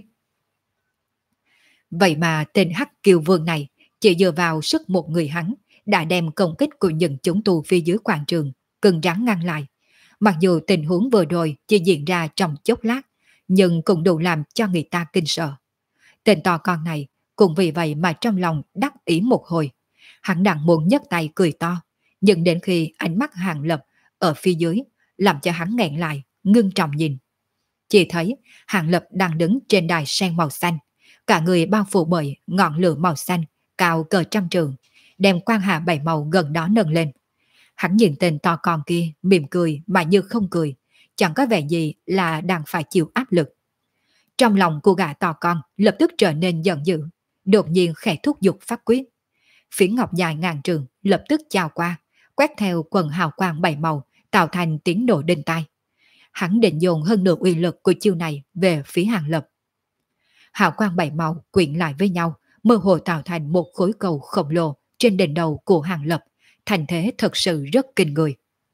Vậy mà tên Hắc Kiều Vương này chỉ dựa vào sức một người hắn đã đem công kích của những chúng tu phía dưới quảng trường cứng rắn ngăn lại. Mặc dù tình huống vừa rồi chỉ diễn ra trong chốc lát, nhưng cũng đủ làm cho người ta kinh sợ. Tên to con này cũng vì vậy mà trong lòng đắc ý một hồi. Hắn đang muốn nhấc tay cười to, nhưng đến khi ánh mắt Hàng Lập ở phía dưới làm cho hắn nghẹn lại, ngưng trọng nhìn. Chỉ thấy Hàng Lập đang đứng trên đài sen màu xanh, cả người bao phủ bởi ngọn lửa màu xanh cao cỡ trăm trượng, đem quang hà 7 màu gần đó nâng lên. Hắn nhìn tên to con kia mỉm cười mà như không cười, chẳng có vẻ gì là đang phải chịu áp lực. Trong lòng của gã to con lập tức trở nên giận dữ, đột nhiên khẽ thúc giục pháp quyết. Phiến ngọc dài ngàn trường lập tức chào qua, quét theo quần hào quang 7 màu, tạo thành tiếng nổ đinh tai. Hắn định dồn hơn nửa uy lực của chiêu này về phía Hàng Lập. Hào quang 7 màu quyện lại với nhau, mơ hồ tạo thành một khối cầu khổng lồ trên đỉnh đầu của Hàng Lập, thành thế thật sự rất kinh người.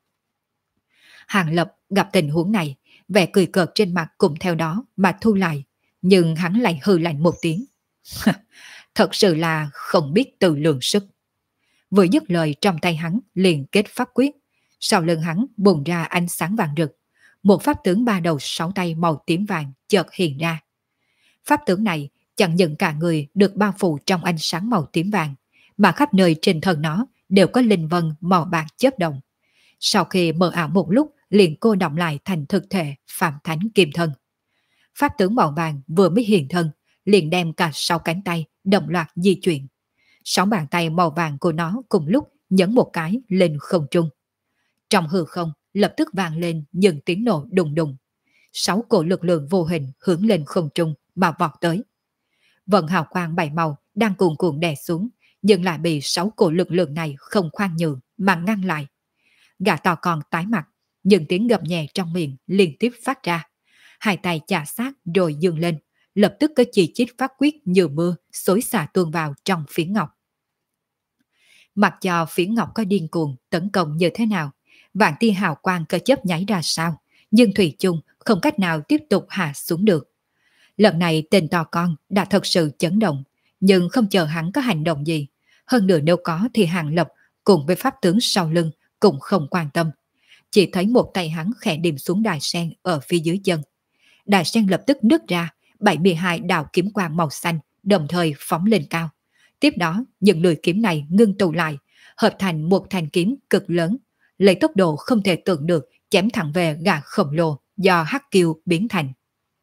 Hàng Lập gặp tình huống này, vẻ cười cợt trên mặt cũng theo đó mà thu lại, nhưng hắn lại hừ lạnh một tiếng. Thật sự là không biết tự lượng sức. Vừa dứt lời trong tay hắn liền kết pháp quyết, sau lưng hắn bùng ra ánh sáng vàng rực. Một pháp tướng 3 đầu 6 tay màu tím vàng chợt hiện ra. Pháp tướng này chẳng những cả người được bao phủ trong ánh sáng màu tím vàng, mà khắp nơi trên thân nó đều có linh vân màu bạc chớp động. Sau khi mờ ảo một lúc liền cô động lại thành thực thể Phạm Thánh Kim Thân. Pháp tướng màu vàng vừa mới hiện thân, liền đem cả 6 cánh tay đồng loạt di chuyển. 6 bàn tay màu vàng của nó cùng lúc nhấn một cái lên không trung. Trong hư không lập tức vang lên những tiếng nổ đùng đùng. 6 cổ lực lượng vô hình hướng lên không trung mà vọt tới. Vận hào quang 7 màu đang cuồn cuộn đè xuống, nhưng lại bị 6 cổ lực lượng này không khoan nhượng mà ngăn lại. Gã to con tái mặt, những tiếng gầm nhẹ trong miệng liên tiếp phát ra. Hai tay chà sát rồi dương lên, lập tức có chỉ chít phát quyết như mưa xối xả tuôn vào trong phiến ngọc. Mặc cho phiến ngọc có điên cuồng tấn công như thế nào, vạn tia hào quang cơ chớp nháy ra sao, nhưng thủy chung không cách nào tiếp tục hạ xuống được. Lần này tên to con đã thật sự chấn động, nhưng không chờ hắn có hành động gì. Hơn nữa nếu có thì Hàng Lập cùng với pháp tướng sau lưng cũng không quan tâm. Chỉ thấy một tay hắn khẽ điểm xuống đài sen ở phía dưới chân. Đài sen lập tức nứt ra, 72 đạo kiếm quang màu xanh đồng thời phóng lên cao. Tiếp đó, những lưỡi kiếm này ngưng tụ lại, hợp thành một thanh kiếm cực lớn, lấy tốc độ không thể tưởng được chém thẳng về gã khổng lồ do Hắc Kiêu biến thành.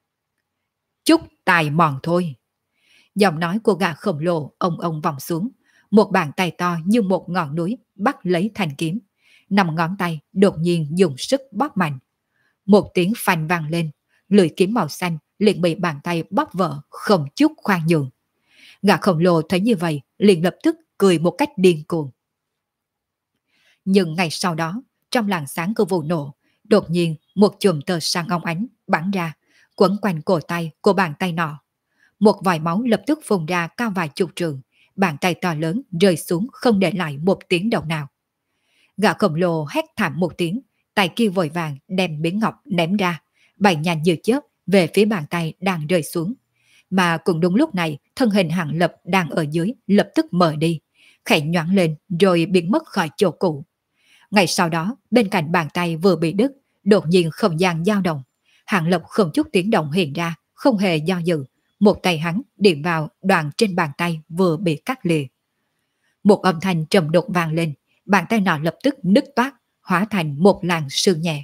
Chút tài mòn thôi. Giọng nói của gã khổng lồ ông vòng xuống, một bàn tay to như một ngọn núi bắt lấy thanh kiếm. 5 ngón tay đột nhiên dùng sức bóp mạnh. Một tiếng phanh vang lên, lưỡi kiếm màu xanh liền bị bàn tay bóp vỡ không chút khoan nhượng. Gã khổng lồ thấy như vậy liền lập tức cười một cách điên cuồng. Nhưng ngày sau đó, trong làn sáng của vụ nổ, đột nhiên một chùm tơ sáng óng ánh bắn ra, quấn quanh cổ tay của bàn tay nọ. Một vòi máu lập tức phun ra cao vài chục trượng, bàn tay to lớn rơi xuống không để lại một tiếng động nào. Gã khổng lồ hét thảm một tiếng, tay kia vội vàng đem miếng ngọc ném ra, bay nhanh như chớp về phía bàn tay đang rơi xuống. Mà cũng đúng lúc này, thân hình Hàng Lập đang ở dưới lập tức mở đi, khẽ nhoáng lên rồi biến mất khỏi chỗ cũ. Ngay sau đó, bên cạnh bàn tay vừa bị đứt, đột nhiên không gian dao động. Hàng Lập không chút tiếng động hiện ra, không hề do dự, một tay hắn điểm vào đoạn trên bàn tay vừa bị cắt lìa. Một âm thanh trầm đục vang lên, bàn tay nọ lập tức nứt toát, hóa thành một làn sương nhẹ.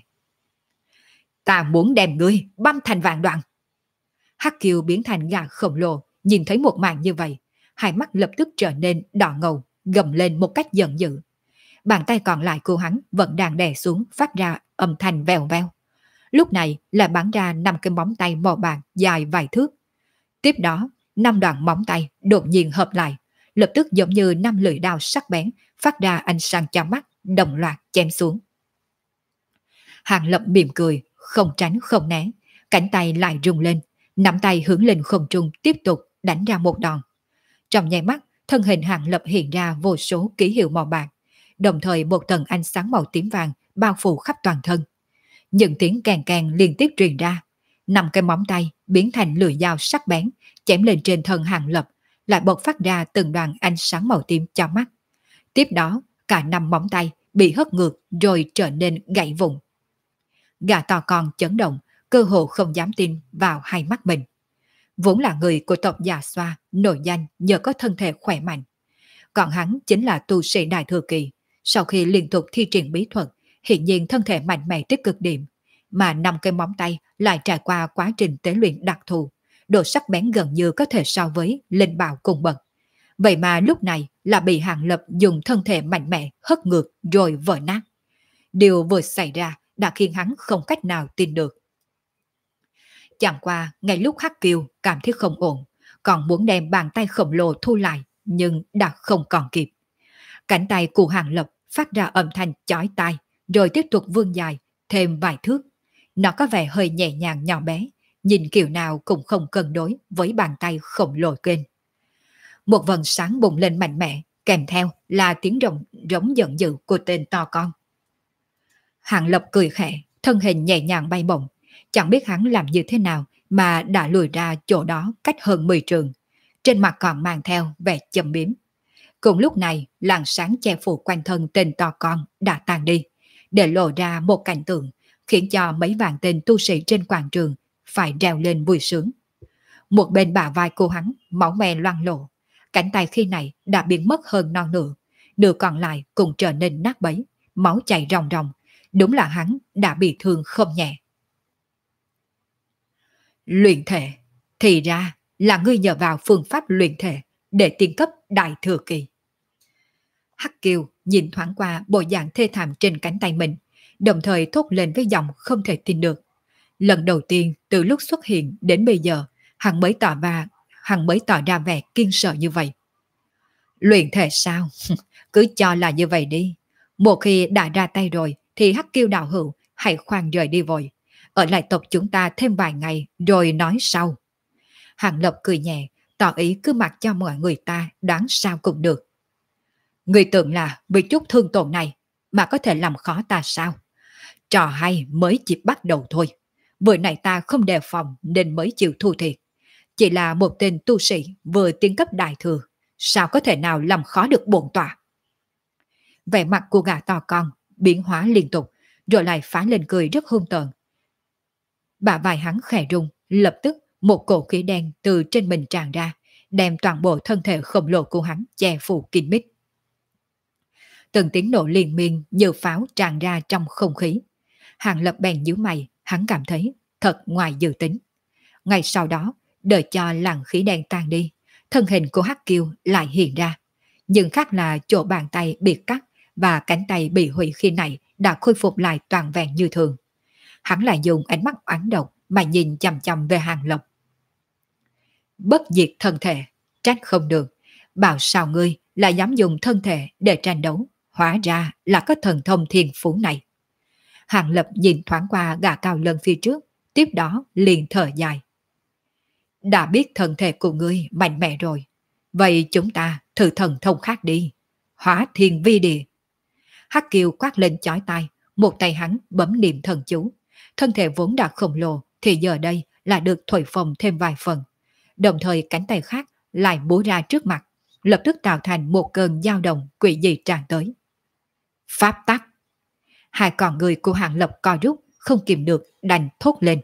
Ta muốn đem ngươi băm thành vạn đoạn. Hắc Kiều biến thành gà khổng lồ, nhìn thấy một màn như vậy, hai mắt lập tức trở nên đỏ ngầu, gầm lên một cách giận dữ. Bàn tay còn lại của hắn vẫn đang đè xuống, phát ra âm thanh vèo veo. Lúc này là bắn ra 5 cái móng tay màu bạc dài vài thước. Tiếp đó, 5 đoạn móng tay đột nhiên hợp lại, lập tức giống như 5 lưỡi đao sắc bén, phát ra ánh sáng chói mắt, đồng loạt chém xuống. Hàng Lập mỉm cười, không tránh không né, cánh tay lại rung lên, nắm tay hướng lên không trung tiếp tục đánh ra một đòn. Trong nháy mắt, thân hình Hàng Lập hiện ra vô số ký hiệu màu bạc, đồng thời một tầng ánh sáng màu tím vàng bao phủ khắp toàn thân. Những tiếng kèn kèn liên tiếp truyền ra, 5 cái móng tay biến thành lưỡi dao sắc bén, chém lên trên thân Hàng Lập, lại bộc phát ra từng đoàn ánh sáng màu tím chói mắt. Tiếp đó, cả 5 móng tay bị hất ngược rồi trở nên gãy vụn. Gã to con chấn động, cơ hồ không dám tin vào hai mắt mình. Vốn là người của tộc Già Xoa, nổi danh nhờ có thân thể khỏe mạnh. Còn hắn chính là tu sĩ đại thừa kỳ, sau khi liên tục thi triển bí thuật, hiện nhiên thân thể mạnh mẽ tới cực điểm, mà 5 cái móng tay lại trải qua quá trình tế luyện đặc thù, độ sắc bén gần như có thể so với linh bảo cùng bậc. Vậy mà lúc này là bị Hàng Lập dùng thân thể mạnh mẽ hất ngược rồi vỡ nát. Điều vừa xảy ra đã khiến hắn không cách nào tin được. Chẳng qua, ngay lúc Hắc Kiều cảm thấy không ổn, còn muốn đem bàn tay khổng lồ thu lại, nhưng đã không còn kịp. Cánh tay của Hàng Lập phát ra âm thanh chói tai, rồi tiếp tục vươn dài, thêm vài thước. Nó có vẻ hơi nhẹ nhàng nhỏ bé, nhìn kiểu nào cũng không cân đối với bàn tay khổng lồ kênh. Một vầng sáng bùng lên mạnh mẽ, kèm theo là tiếng rống giận dữ của tên to con. Hàng Lập cười khẽ, thân hình nhẹ nhàng bay bổng, chẳng biết hắn làm như thế nào mà đã lùi ra chỗ đó cách hơn 10 trường, trên mặt còn mang theo vẻ châm biếm. Cùng lúc này, làn sáng che phủ quanh thân tên to con đã tan đi, để lộ ra một cảnh tượng khiến cho mấy vạn tên tu sĩ trên quảng trường phải reo lên vui sướng. Một bên bả vai của hắn máu me loang lổ, cánh tay khi này đã biến mất hơn non nửa, nửa còn lại cũng trở nên nát bấy, máu chảy ròng ròng, đúng là hắn đã bị thương không nhẹ. Luyện thể, thì ra là ngươi nhờ vào phương pháp luyện thể để tiến cấp đại thừa kỳ. Hắc Kiều nhìn thoáng qua bộ dạng thê thảm trên cánh tay mình, đồng thời thốt lên với giọng không thể tin được. Lần đầu tiên từ lúc xuất hiện đến bây giờ, hắn mới tỏ ra vẻ kiên sợ như vậy. Luyện thể sao? Cứ cho là như vậy đi. Một khi đã ra tay rồi thì Hắc Kiều đạo hữu hãy khoan rời đi vội, ở lại tộc chúng ta thêm vài ngày rồi nói sau. Hàng Lập cười nhẹ, tỏ ý cứ mặc cho mọi người ta đoán sao cũng được. Người tưởng là bị chút thương tổn này mà có thể làm khó ta sao? Trò hay mới chỉ bắt đầu thôi. Vừa nãy ta không đề phòng nên mới chịu thua thiệt. Chỉ là một tên tu sĩ vừa tiến cấp đại thừa, sao có thể nào làm khó được bổn tọa? Vẻ mặt của gã to con biến hóa liên tục, rồi lại phá lên cười rất hung tợn. Bả vai hắn khẽ rung, lập tức một cổ khí đen từ trên mình tràn ra, đem toàn bộ thân thể khổng lồ của hắn che phủ kín mít. Từng tiếng nổ liên miên như pháo tràn ra trong không khí. Hàng Lập bèn nhíu mày, hắn cảm thấy thật ngoài dự tính. Ngay sau đó, đợi cho làn khí đen tan đi, thân hình của Hắc Kiêu lại hiện ra. Nhưng khác là chỗ bàn tay bị cắt và cánh tay bị hủy khi này đã khôi phục lại toàn vẹn như thường. Hắn lại dùng ánh mắt oán độc mà nhìn chằm chằm về Hàng Lập. Bất diệt thân thể, trách không được. Bảo sao ngươi lại dám dùng thân thể để tranh đấu, hóa ra là có thần thông thiên phú này. Hàng Lập nhìn thoáng qua gã cao lớn phía trước, tiếp đó liền thở dài. Đã biết thân thể của ngươi mạnh mẽ rồi, vậy chúng ta thử thần thông khác đi. Hóa thiên vi địa. Hắc Kiều quát lên chói tai, một tay hắn bấm niệm thần chú. Thân thể vốn đã khổng lồ thì giờ đây là được thổi phồng thêm vài phần. Đồng thời cánh tay khác lại búa ra trước mặt, lập tức tạo thành một cơn dao động quỷ dị tràn tới. Pháp tắc. Hai con người của Hàng Lập co rút, không kìm được đành thốt lên.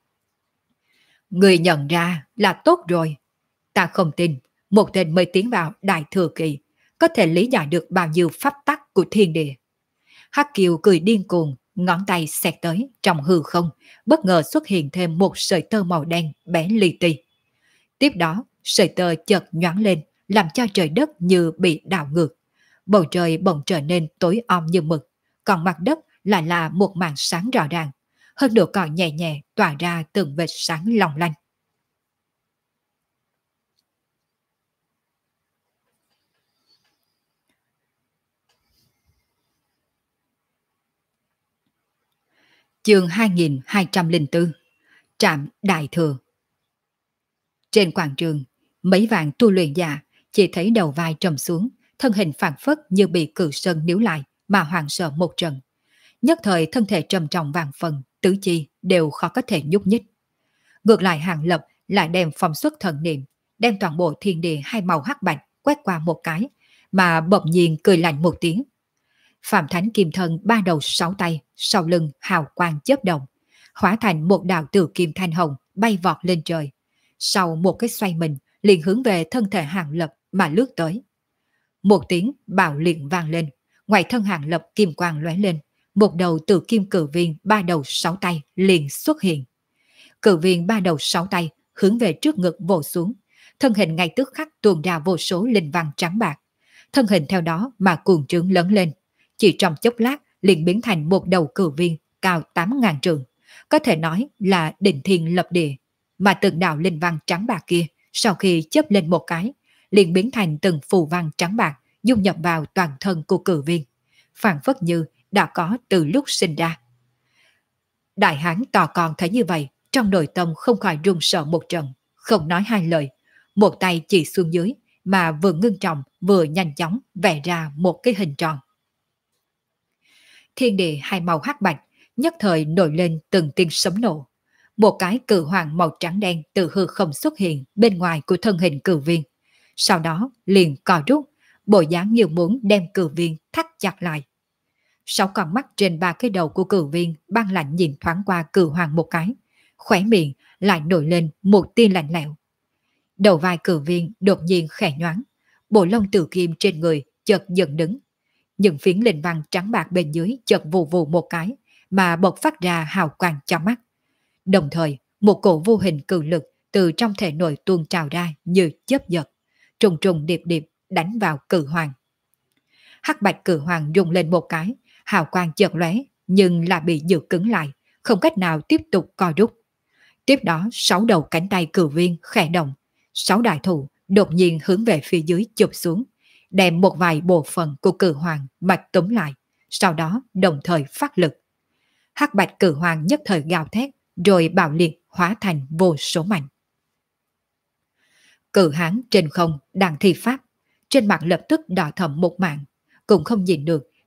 Người nhận ra là tốt rồi. Ta không tin một tên mới tiến vào đại thừa kỳ có thể lý giải được bao nhiêu pháp tắc của thiên địa. Hắc Kiều cười điên cuồng, ngón tay xẹt tới trong hư không, bất ngờ xuất hiện thêm một sợi tơ màu đen bé li ti. Tiếp đó, sợi tơ chợt nhoáng lên, làm cho trời đất như bị đảo ngược. Bầu trời bỗng trở nên tối om như mực, còn mặt đất lại là một màn sáng rõ ràng. Hơn nữa còn nhẹ nhẹ tỏa ra từng vệt sáng long lanh. Chương 2204 Trạm Đại Thừa. Trên quảng trường, mấy vạn tu luyện giả chỉ thấy đầu vai trầm xuống, thân hình phản phất như bị cự sơn níu lại mà hoảng sợ một trận. Nhất thời thân thể trầm trọng vàng phần, tứ chi đều khó có thể nhúc nhích. Ngược lại Hàng Lập lại đem phong xuất thần niệm, đem toàn bộ thiên địa hai màu hắc bạch quét qua một cái, mà bỗng nhiên cười lạnh một tiếng. Phạm Thánh Kim Thân ba đầu sáu tay, sau lưng hào quang chớp động, hóa thành một đạo tử kim thanh hồng bay vọt lên trời. Sau một cái xoay mình, liền hướng về thân thể Hàng Lập mà lướt tới. Một tiếng bạo liệt vang lên, ngoài thân Hàng Lập kim quang lóe lên, một đầu tử kim cử viên ba đầu sáu tay liền xuất hiện. Cử viên ba đầu sáu tay hướng về trước ngực vồ xuống, thân hình ngay tức khắc tuôn ra vô số linh văn trắng bạc. Thân hình theo đó mà cuồng trướng lớn lên, chỉ trong chốc lát liền biến thành một đầu cử viên cao 8.000 trượng, có thể nói là đỉnh thiên lập địa. Mà từng đạo linh văn trắng bạc kia sau khi chớp lên một cái, liền biến thành từng phù văn trắng bạc dung nhập vào toàn thân của cử viên, phảng phất như đã có từ lúc sinh ra. Đại hán to con thấy như vậy, trong nội tâm không khỏi run sợ một trận, không nói hai lời, một tay chỉ xuống dưới mà vừa ngưng trọng vừa nhanh chóng vẽ ra một cái hình tròn. Thiên địa hai màu hắc bạch nhất thời nổi lên từng tiếng sấm nổ. Một cái cự hoàng màu trắng đen từ hư không xuất hiện bên ngoài của thân hình cử viên. Sau đó liền co rút, bộ dáng như muốn đem cử viên thắt chặt lại. Sáu con mắt trên ba cái đầu của cử viên băng lạnh nhìn thoáng qua cự hoàng một cái, khóe miệng lại nổi lên một tia lạnh lẽo. Đầu vai cử viên đột nhiên khẽ nhoáng, bộ lông tử kim trên người chợt dựng đứng. Những phiến linh văn trắng bạc bên dưới chợt vù vù một cái mà bộc phát ra hào quang trong mắt. Đồng thời, một cổ vô hình cự lực từ trong thể nội tuôn trào ra như chớp giật, trùng trùng điệp điệp đánh vào cự hoàng. Hắc bạch cự hoàng rung lên một cái, hào quang chợt lóe nhưng là bị giữ cứng lại, không cách nào tiếp tục co rút. Tiếp đó, sáu đầu cánh tay cử viên khẽ động, sáu đại thủ đột nhiên hướng về phía dưới chụp xuống, đem một vài bộ phận của cử hoàng mạch túm lại, sau đó đồng thời phát lực. Hắc bạch cử hoàng nhất thời gào thét, rồi bạo liệt hóa thành vô số mảnh. Cử hán trên không đang thi pháp, trên mặt lập tức đỏ thẫm một mảng, cũng không nhìn được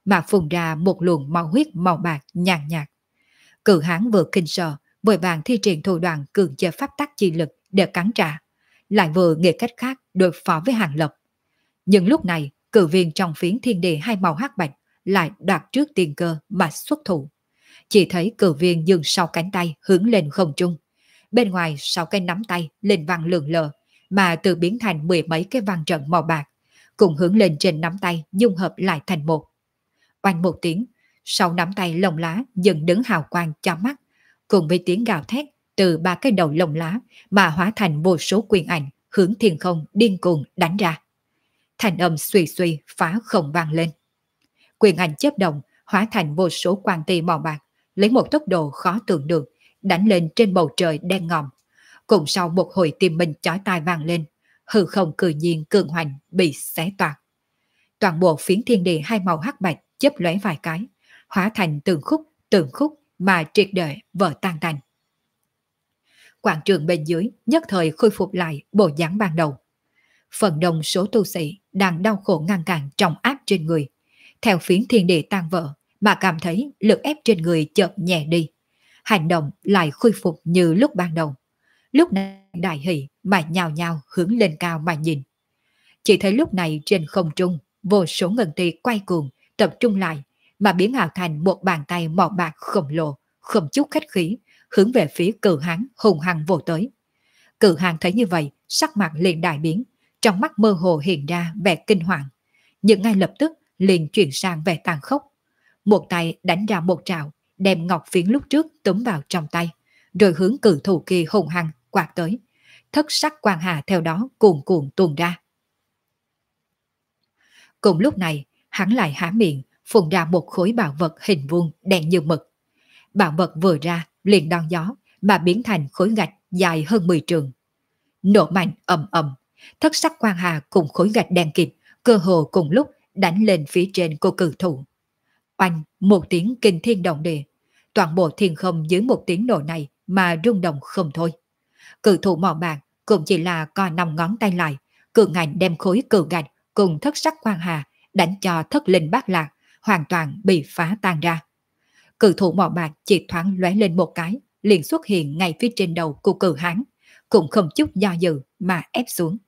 mà phun ra một luồng máu huyết màu bạc nhàn nhạt. Cự hán vừa kinh sợ, vội vàng thi triển thủ đoạn cường chế pháp tắc chi lực để cắn trả, lại vừa nghĩ cách khác đối phó với Hàng Lập. Nhưng lúc này, cự viên trong phiến thiên địa hai màu hắc bạch lại đoạt trước tiền cơ mà xuất thủ. Chỉ thấy cự viên dừng sau cánh tay hướng lên không trung. Bên ngoài sau cái nắm tay lên vàng lượn lờ, mà từ biến thành mười mấy cái vàng trận màu bạc, cùng hướng lên trên nắm tay dung hợp lại thành một. Oanh một tiếng, sau nắm tay lồng lá dần đứng hào quang chói mắt, cùng với tiếng gào thét từ ba cái đầu lồng lá mà hóa thành vô số quyền ảnh hướng thiên không điên cuồng đánh ra. Thành âm suy suy phá không vang lên. Quyền ảnh chớp động hóa thành vô số quang tì màu bạc, lấy một tốc độ khó tưởng được đánh lên trên bầu trời đen ngòm. Cùng sau một hồi tim mình chói tai vang lên, hư không cử nhiên cường hoành bị xé toạc. Toàn bộ phiến thiên địa hai màu hắc bạch chớp lóe vài cái, hóa thành từng khúc mà triệt để vỡ tan tành. Quảng trường bên dưới nhất thời khôi phục lại bộ dáng ban đầu. Phần đông số tu sĩ đang đau khổ ngăn cản trọng áp trên người, theo phiến thiên địa tan vỡ mà cảm thấy lực ép trên người chợt nhẹ đi, hành động lại khôi phục như lúc ban đầu. Lúc này đại hỷ mà nhào nhào hướng lên cao mà nhìn. Chỉ thấy lúc này trên không trung, vô số ngân ti quay cuồng tập trung lại mà biến ảo thành một bàn tay màu bạc khổng lồ, không chút khách khí, hướng về phía cự hán hùng hăng vồ tới. Cự hán thấy như vậy, sắc mặt liền đại biến, trong mắt mơ hồ hiện ra vẻ kinh hoàng, nhưng ngay lập tức liền chuyển sang vẻ tàn khốc. Một tay đánh ra một trảo, đem ngọc phiến lúc trước túm vào trong tay, rồi hướng cự thủ kia hùng hăng quạt tới. Thất sắc quang hà theo đó cuồn cuộn tuôn ra. Cùng lúc này, hắn lại há miệng, phun ra một khối bảo vật hình vuông đen như mực. Bảo vật vừa ra, liền đón gió, mà biến thành khối gạch dài hơn 10 trường. Nổ mạnh ầm ầm, thất sắc quang hà cùng khối gạch đen kịt, cơ hồ cùng lúc đánh lên phía trên cô cự thủ. Oanh, một tiếng kinh thiên động địa, toàn bộ thiên không dưới một tiếng nổ này mà rung động không thôi. Cự thủ màu bạc cũng chỉ là co 5 ngón tay lại, cự ngạnh đem khối cự gạch cùng thất sắc quang hà đánh cho thất linh bát lạc, hoàn toàn bị phá tan ra. Cự thủ màu bạc chỉ thoáng lóe lên một cái, liền xuất hiện ngay phía trên đầu của cự hán, cũng không chút do dự mà ép xuống.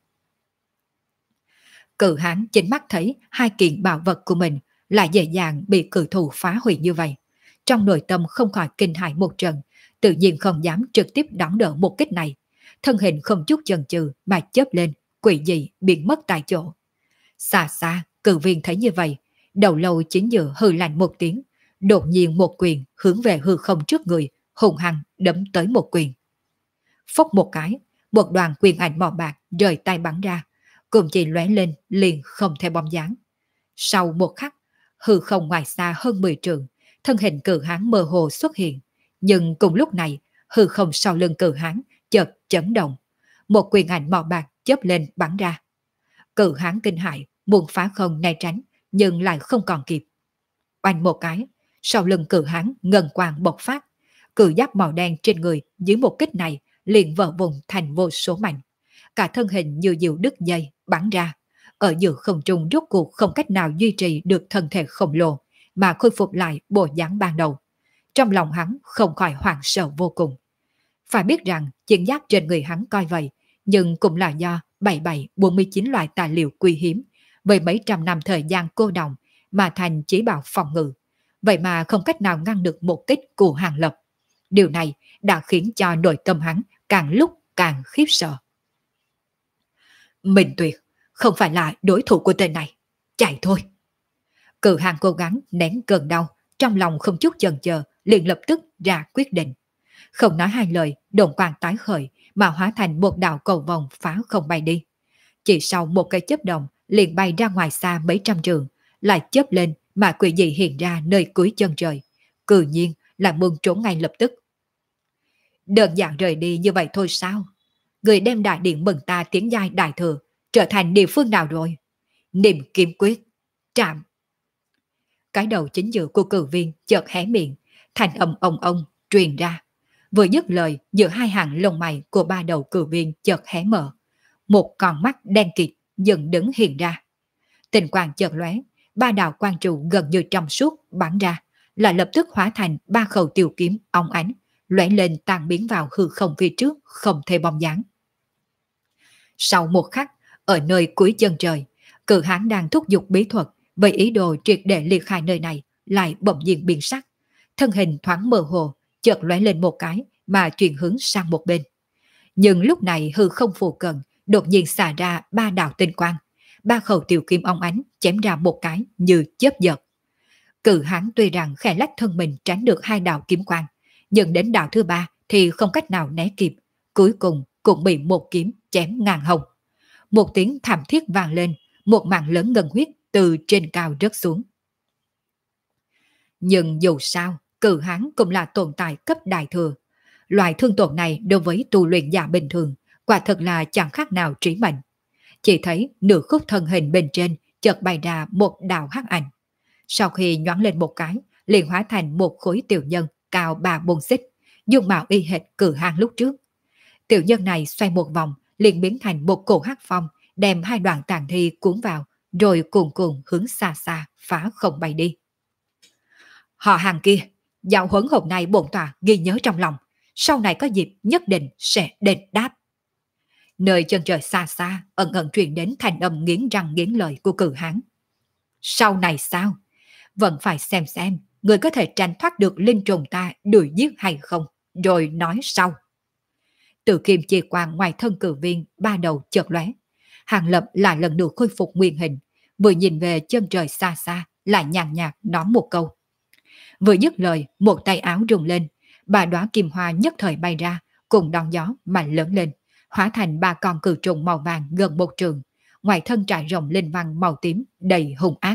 Cự hán chính mắt thấy hai kiện bảo vật của mình lại dễ dàng bị cự thủ phá hủy như vậy, trong nội tâm không khỏi kinh hãi một trận, tự nhiên không dám trực tiếp đón đỡ một kích này, thân hình không chút chần chừ mà chớp lên, quỷ dị biến mất tại chỗ. Xa xa, cự viên thấy như vậy, đầu lâu chính giữa hừ lạnh một tiếng, đột nhiên một quyền hướng về hư không trước người, hùng hăng đấm tới một quyền. Phốc một cái, một đoàn quyền ảnh màu bạc rời tay bắn ra, cùng chỉ lóe lên liền không theo bóng dáng. Sau một khắc, hư không ngoài xa hơn 10 trượng, thân hình cự hán mơ hồ xuất hiện, nhưng cùng lúc này, hư không sau lưng cự hán chợt chấn động, một quyền ảnh màu bạc chớp lên bắn ra. Cự hán kinh hãi muốn phá không né tránh, nhưng lại không còn kịp. Oanh một cái, sau lưng cự hán ngân quang bộc phát, cự giáp màu đen trên người dưới một kích này liền vỡ vụn thành vô số mảnh, cả thân hình như diều đứt dây bắn ra, ở giữa không trung rốt cuộc không cách nào duy trì được thân thể khổng lồ mà khôi phục lại bộ dáng ban đầu. Trong lòng hắn không khỏi hoảng sợ vô cùng. Phải biết rằng chiến giáp trên người hắn coi vậy, nhưng cũng là do 7749 loại tài liệu quý hiếm với mấy trăm năm thời gian cô đọng mà thành chí bảo phòng ngự, vậy mà không cách nào ngăn được một kích của Hàng Lập. Điều này đã khiến cho nội tâm hắn càng lúc càng khiếp sợ. Mình tuyệt, không phải là đối thủ của tên này. Chạy thôi. Cự Hàng cố gắng nén cơn đau, trong lòng không chút chần chờ, liền lập tức ra quyết định. Không nói hai lời, đồn quang tái khởi mà hóa thành một đạo cầu vòng phá không bay đi. Chỉ sau một cây chớp đồng, liền bay ra ngoài xa mấy trăm trường, lại chớp lên mà quỷ dị hiện ra nơi cuối chân trời. Cự nhiên là muốn trốn ngay lập tức. Đơn giản rời đi như vậy thôi sao? Người đem đại điện mừng ta tiến giai đại thừa trở thành địa phương nào rồi? Niệm kiếm quyết, chạm. Cái đầu chính giữa của cử viên chợt hé miệng, thành âm ông truyền ra. Vừa dứt lời, giữa hai hàng lông mày của ba đầu cử viên chợt hé mở, một con mắt đen kịt dần đứng hiện ra. Tình quang chợt lóe, ba đạo quang trụ gần như trong suốt bắn ra, là lập tức hóa thành ba khẩu tiểu kiếm óng ánh, lóe lên tan biến vào hư không phía trước, không thể bóng dáng. Sau một khắc, ở nơi cuối chân trời, Cự Hán đang thúc giục bí thuật với ý đồ triệt để liệt khai nơi này, lại bỗng nhiên biến sắc. Thân hình thoáng mơ hồ, chợt lóe lên một cái mà chuyển hướng sang một bên. Nhưng lúc này hư không phù cận, đột nhiên xả ra ba đạo tinh quang. Ba khẩu tiểu kim óng ánh chém ra một cái như chớp giật. Cự Hán tuy rằng khẽ lách thân mình tránh được hai đạo kiếm quang, nhưng đến đạo thứ ba thì không cách nào né kịp, cuối cùng cũng bị một kiếm chém ngang hông. Một tiếng thảm thiết vang lên, một mảng lớn ngân huyết từ trên cao rớt xuống. Nhưng dù sao, Cự Hán cũng là tồn tại cấp đại thừa. Loại thương tổn này đối với tu luyện giả bình thường, quả thật là chẳng khác nào trí mệnh. Chỉ thấy nửa khúc thân hình bên trên chợt bay ra một đạo hắc ảnh. Sau khi nhoáng lên một cái, liền hóa thành một khối tiểu nhân cao 3-4 xích, dung mạo y hệt Cự Hán lúc trước. Tiểu nhân này xoay một vòng, liền biến thành một cổ hắc phong, đem hai đoạn tàn thi cuốn vào, rồi cuồn cuộn hướng xa xa, phá không bay đi. Họ Hàng kia, dạo huấn hôm nay bổn tọa ghi nhớ trong lòng, sau này có dịp nhất định sẽ đền đáp. Nơi chân trời xa xa, ẩn ẩn truyền đến thành âm nghiến răng nghiến lợi của Cự Hán. Sau này sao? Vẫn phải xem người có thể tránh thoát được linh trùng ta đuổi giết hay không, rồi nói sau. Từ kim chi quang ngoài thân cử viên ba đầu chợt lóe, Hàng Lập lại lần nữa khôi phục nguyên hình, vừa nhìn về chân trời xa xa, lại nhàn nhạt nói một câu. Vừa dứt lời, một tay áo rung lên, ba đóa kim hoa nhất thời bay ra, cùng đón gió mạnh lớn lên, hóa thành ba con cự trùng màu vàng gần một trường, ngoài thân trải rộng linh văn màu tím đầy hung ác.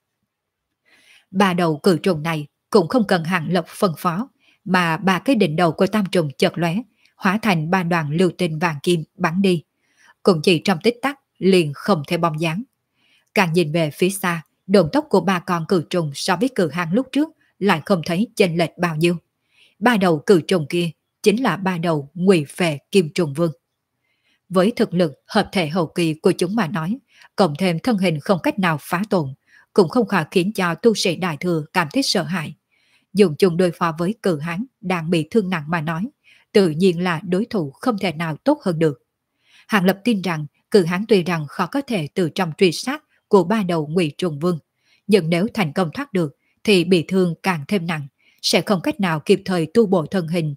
Ba đầu cự trùng này cũng không cần Hàng Lập phân phó, mà ba cái đỉnh đầu của tam trùng chợt lóe, hóa thành ba đoàn lưu tinh vàng kim bắn đi. Cũng chỉ trong tích tắc liền không thể bóng dáng. Càng nhìn về phía xa, độn tốc của ba con cự trùng so với Cự Hán lúc trước lại không thấy chênh lệch bao nhiêu. Ba đầu cự trùng kia chính là ba đầu Ngụy Phệ Kim Trùng Vương. Với thực lực hợp thể hậu kỳ của chúng mà nói, cộng thêm thân hình không cách nào phá tổn, cũng không khỏi khiến cho tu sĩ đại thừa cảm thấy sợ hãi. Dùng chung đối phó với Cự Hán đang bị thương nặng mà nói, tự nhiên là đối thủ không thể nào tốt hơn được. Hàng Lập tin rằng Cự Hán tuy rằng khó có thể từ trong truy sát của ba đầu Ngụy Trùng Vương, nhưng nếu thành công thoát được thì bị thương càng thêm nặng, sẽ không cách nào kịp thời tu bổ thân hình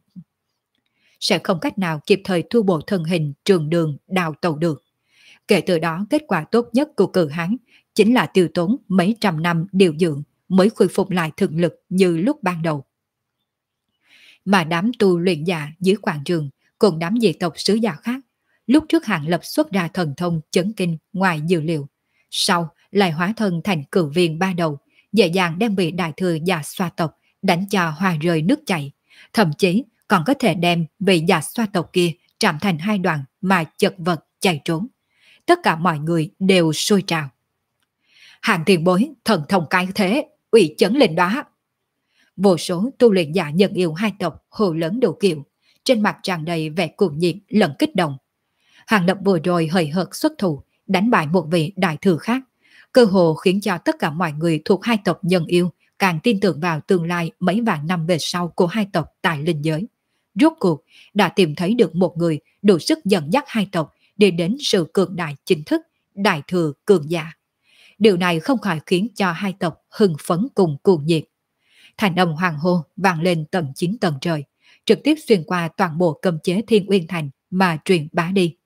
trường đường đào tẩu được. Kể từ đó, kết quả tốt nhất của Cự Hán chính là tiêu tốn mấy trăm năm điều dưỡng mới khôi phục lại thực lực như lúc ban đầu. Mà đám tu luyện giả dưới quảng trường cùng đám dị tộc sứ giả khác, lúc trước Hàng Lập xuất ra thần thông chấn kinh ngoài dự liệu, sau lại hóa thân thành cử viên ba đầu, dễ dàng đem bị đại thừa Dạ Xoa tộc đánh cho hoa rơi nước chảy, thậm chí còn có thể đem vị Dạ Xoa tộc kia chạm thành hai đoạn mà chật vật chạy trốn. Tất cả mọi người đều sôi trào. Hàng tiền bối, thần thông cái thế, ủy chấn lên đó. Vô số tu luyện giả nhân yêu hai tộc hồ lớn đủ kiểu, trên mặt tràn đầy vẻ cuồng nhiệt lẫn kích động. Hàng Lập vừa rồi hời hợt xuất thủ, đánh bại một vị đại thừa khác, cơ hồ khiến cho tất cả mọi người thuộc hai tộc nhân yêu càng tin tưởng vào tương lai mấy vạn năm về sau của hai tộc tại linh giới. Rốt cuộc đã tìm thấy được một người đủ sức dẫn dắt hai tộc đi đến sự cường đại chính thức, đại thừa cường giả. Điều này không khỏi khiến cho hai tộc hưng phấn cùng cuồng nhiệt. Thành âm hoàng hô vang lên tận 9 tầng trời, trực tiếp xuyên qua toàn bộ cấm chế Thiên Uyên Thành mà truyền bá đi.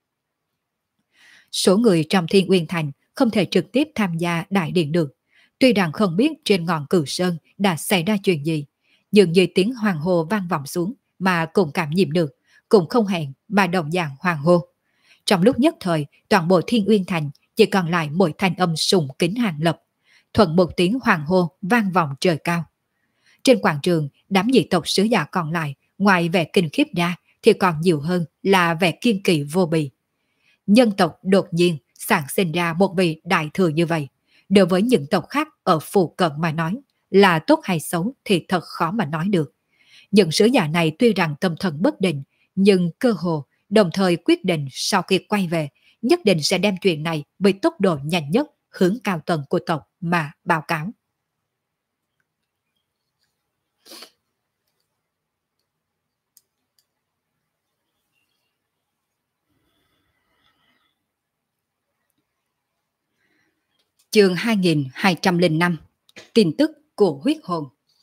Số người trong Thiên Uyên Thành không thể trực tiếp tham gia đại điện được. Tuy rằng không biết trên ngọn Cửu Sơn đã xảy ra chuyện gì, nhưng dưới tiếng hoàng hô vang vọng xuống mà cùng cảm nhận được, cũng không hẹn mà đồng dạng hoàng hô. Trong lúc nhất thời, toàn bộ Thiên Uyên Thành chỉ còn lại mỗi thanh âm sùng kính Hàng Lập, thuận một tiếng hoàng hô vang vọng trời cao. Trên quảng trường, đám dị tộc sứ giả còn lại, ngoài vẻ kinh khiếp ra, thì còn nhiều hơn là vẻ kiên kỵ vô bì. Nhân tộc đột nhiên sản sinh ra một vị đại thừa như vậy, đối với những tộc khác ở phụ cận mà nói, là tốt hay xấu thì thật khó mà nói được. Những sứ giả này tuy rằng tâm thần bất định, nhưng cơ hồ đồng thời quyết định sau khi quay về, nhất định sẽ đem chuyện này với tốc độ nhanh nhất hướng cao tầng của tộc mà báo cáo. Chương 2205. Tin tức của huyết hồn.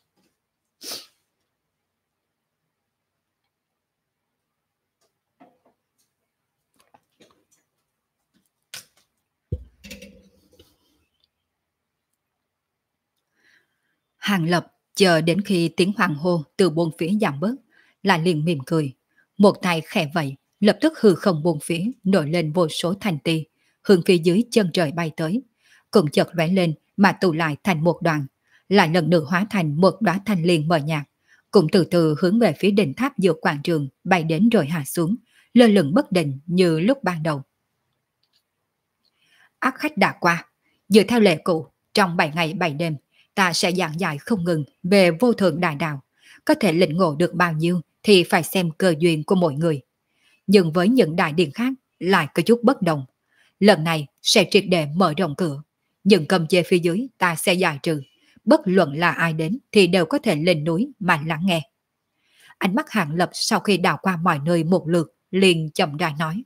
Hàng Lập chờ đến khi tiếng hoàng hô từ bốn phía giảm bớt, lại liền mỉm cười. Một tay khẽ vậy, lập tức hư không bốn phía nổi lên vô số thành ti, hướng phía dưới chân trời bay tới. Cũng chợt lóe lên mà tụ lại thành một đoàn, lại lần nữa hóa thành một đóa thanh liên mờ nhạt, cũng từ từ hướng về phía đỉnh tháp giữa quảng trường bay đến rồi hạ xuống, lơ lửng bất định như lúc ban đầu. Ác khách đã qua, dựa theo lệ cũ, trong 7 ngày 7 đêm, ta sẽ giảng giải không ngừng về vô thượng đại đạo. Có thể lĩnh ngộ được bao nhiêu thì phải xem cơ duyên của mỗi người. Nhưng với những đại điện khác lại có chút bất đồng. Lần này sẽ triệt để mở rộng cửa. Những cầm chế phía dưới ta sẽ giải trừ. Bất luận là ai đến thì đều có thể lên núi mà lắng nghe. Ánh mắt Hàng Lập sau khi đảo qua mọi nơi một lượt liền chậm rãi nói.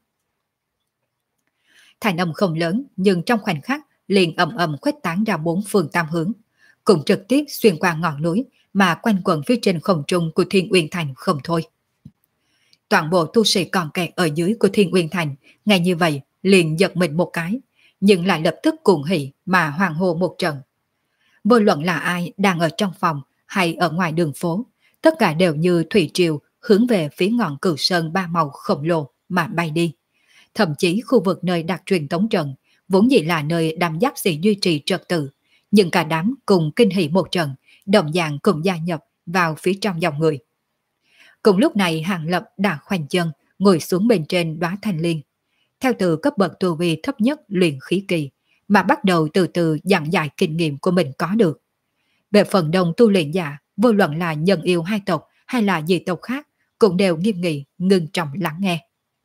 Thành âm không lớn nhưng trong khoảnh khắc liền ầm ầm khuếch tán ra bốn phương tam hướng, cũng trực tiếp xuyên qua ngọn núi mà quanh quẩn phía trên không trung của Thiên Uyên Thành không thôi. Toàn bộ tu sĩ còn kẹt ở dưới của Thiên Uyên Thành ngay như vậy liền giật mình một cái, nhưng lại lập tức cuồng hỉ mà hoan hô một trận. Vô luận là ai đang ở trong phòng hay ở ngoài đường phố, tất cả đều như thủy triều hướng về phía ngọn Cửu Sơn ba màu khổng lồ mà bay đi. Thậm chí khu vực nơi đặt truyền tống trận vốn dĩ là nơi đám giáp sĩ duy trì trật tự, nhưng cả đám cùng kinh hỉ một trận, đồng dạng cùng gia nhập vào phía trong dòng người. Cùng lúc này Hàng Lập đã khoanh chân ngồi xuống bên trên đóa thanh liên, theo từ cấp bậc tu vi thấp nhất luyện khí kỳ mà bắt đầu từ từ giảng giải kinh nghiệm của mình có được. Về phần đông tu luyện giả, vô luận là nhân yêu hai tộc hay là dị tộc khác, cũng đều nghiêm nghị ngưng trọng lắng nghe.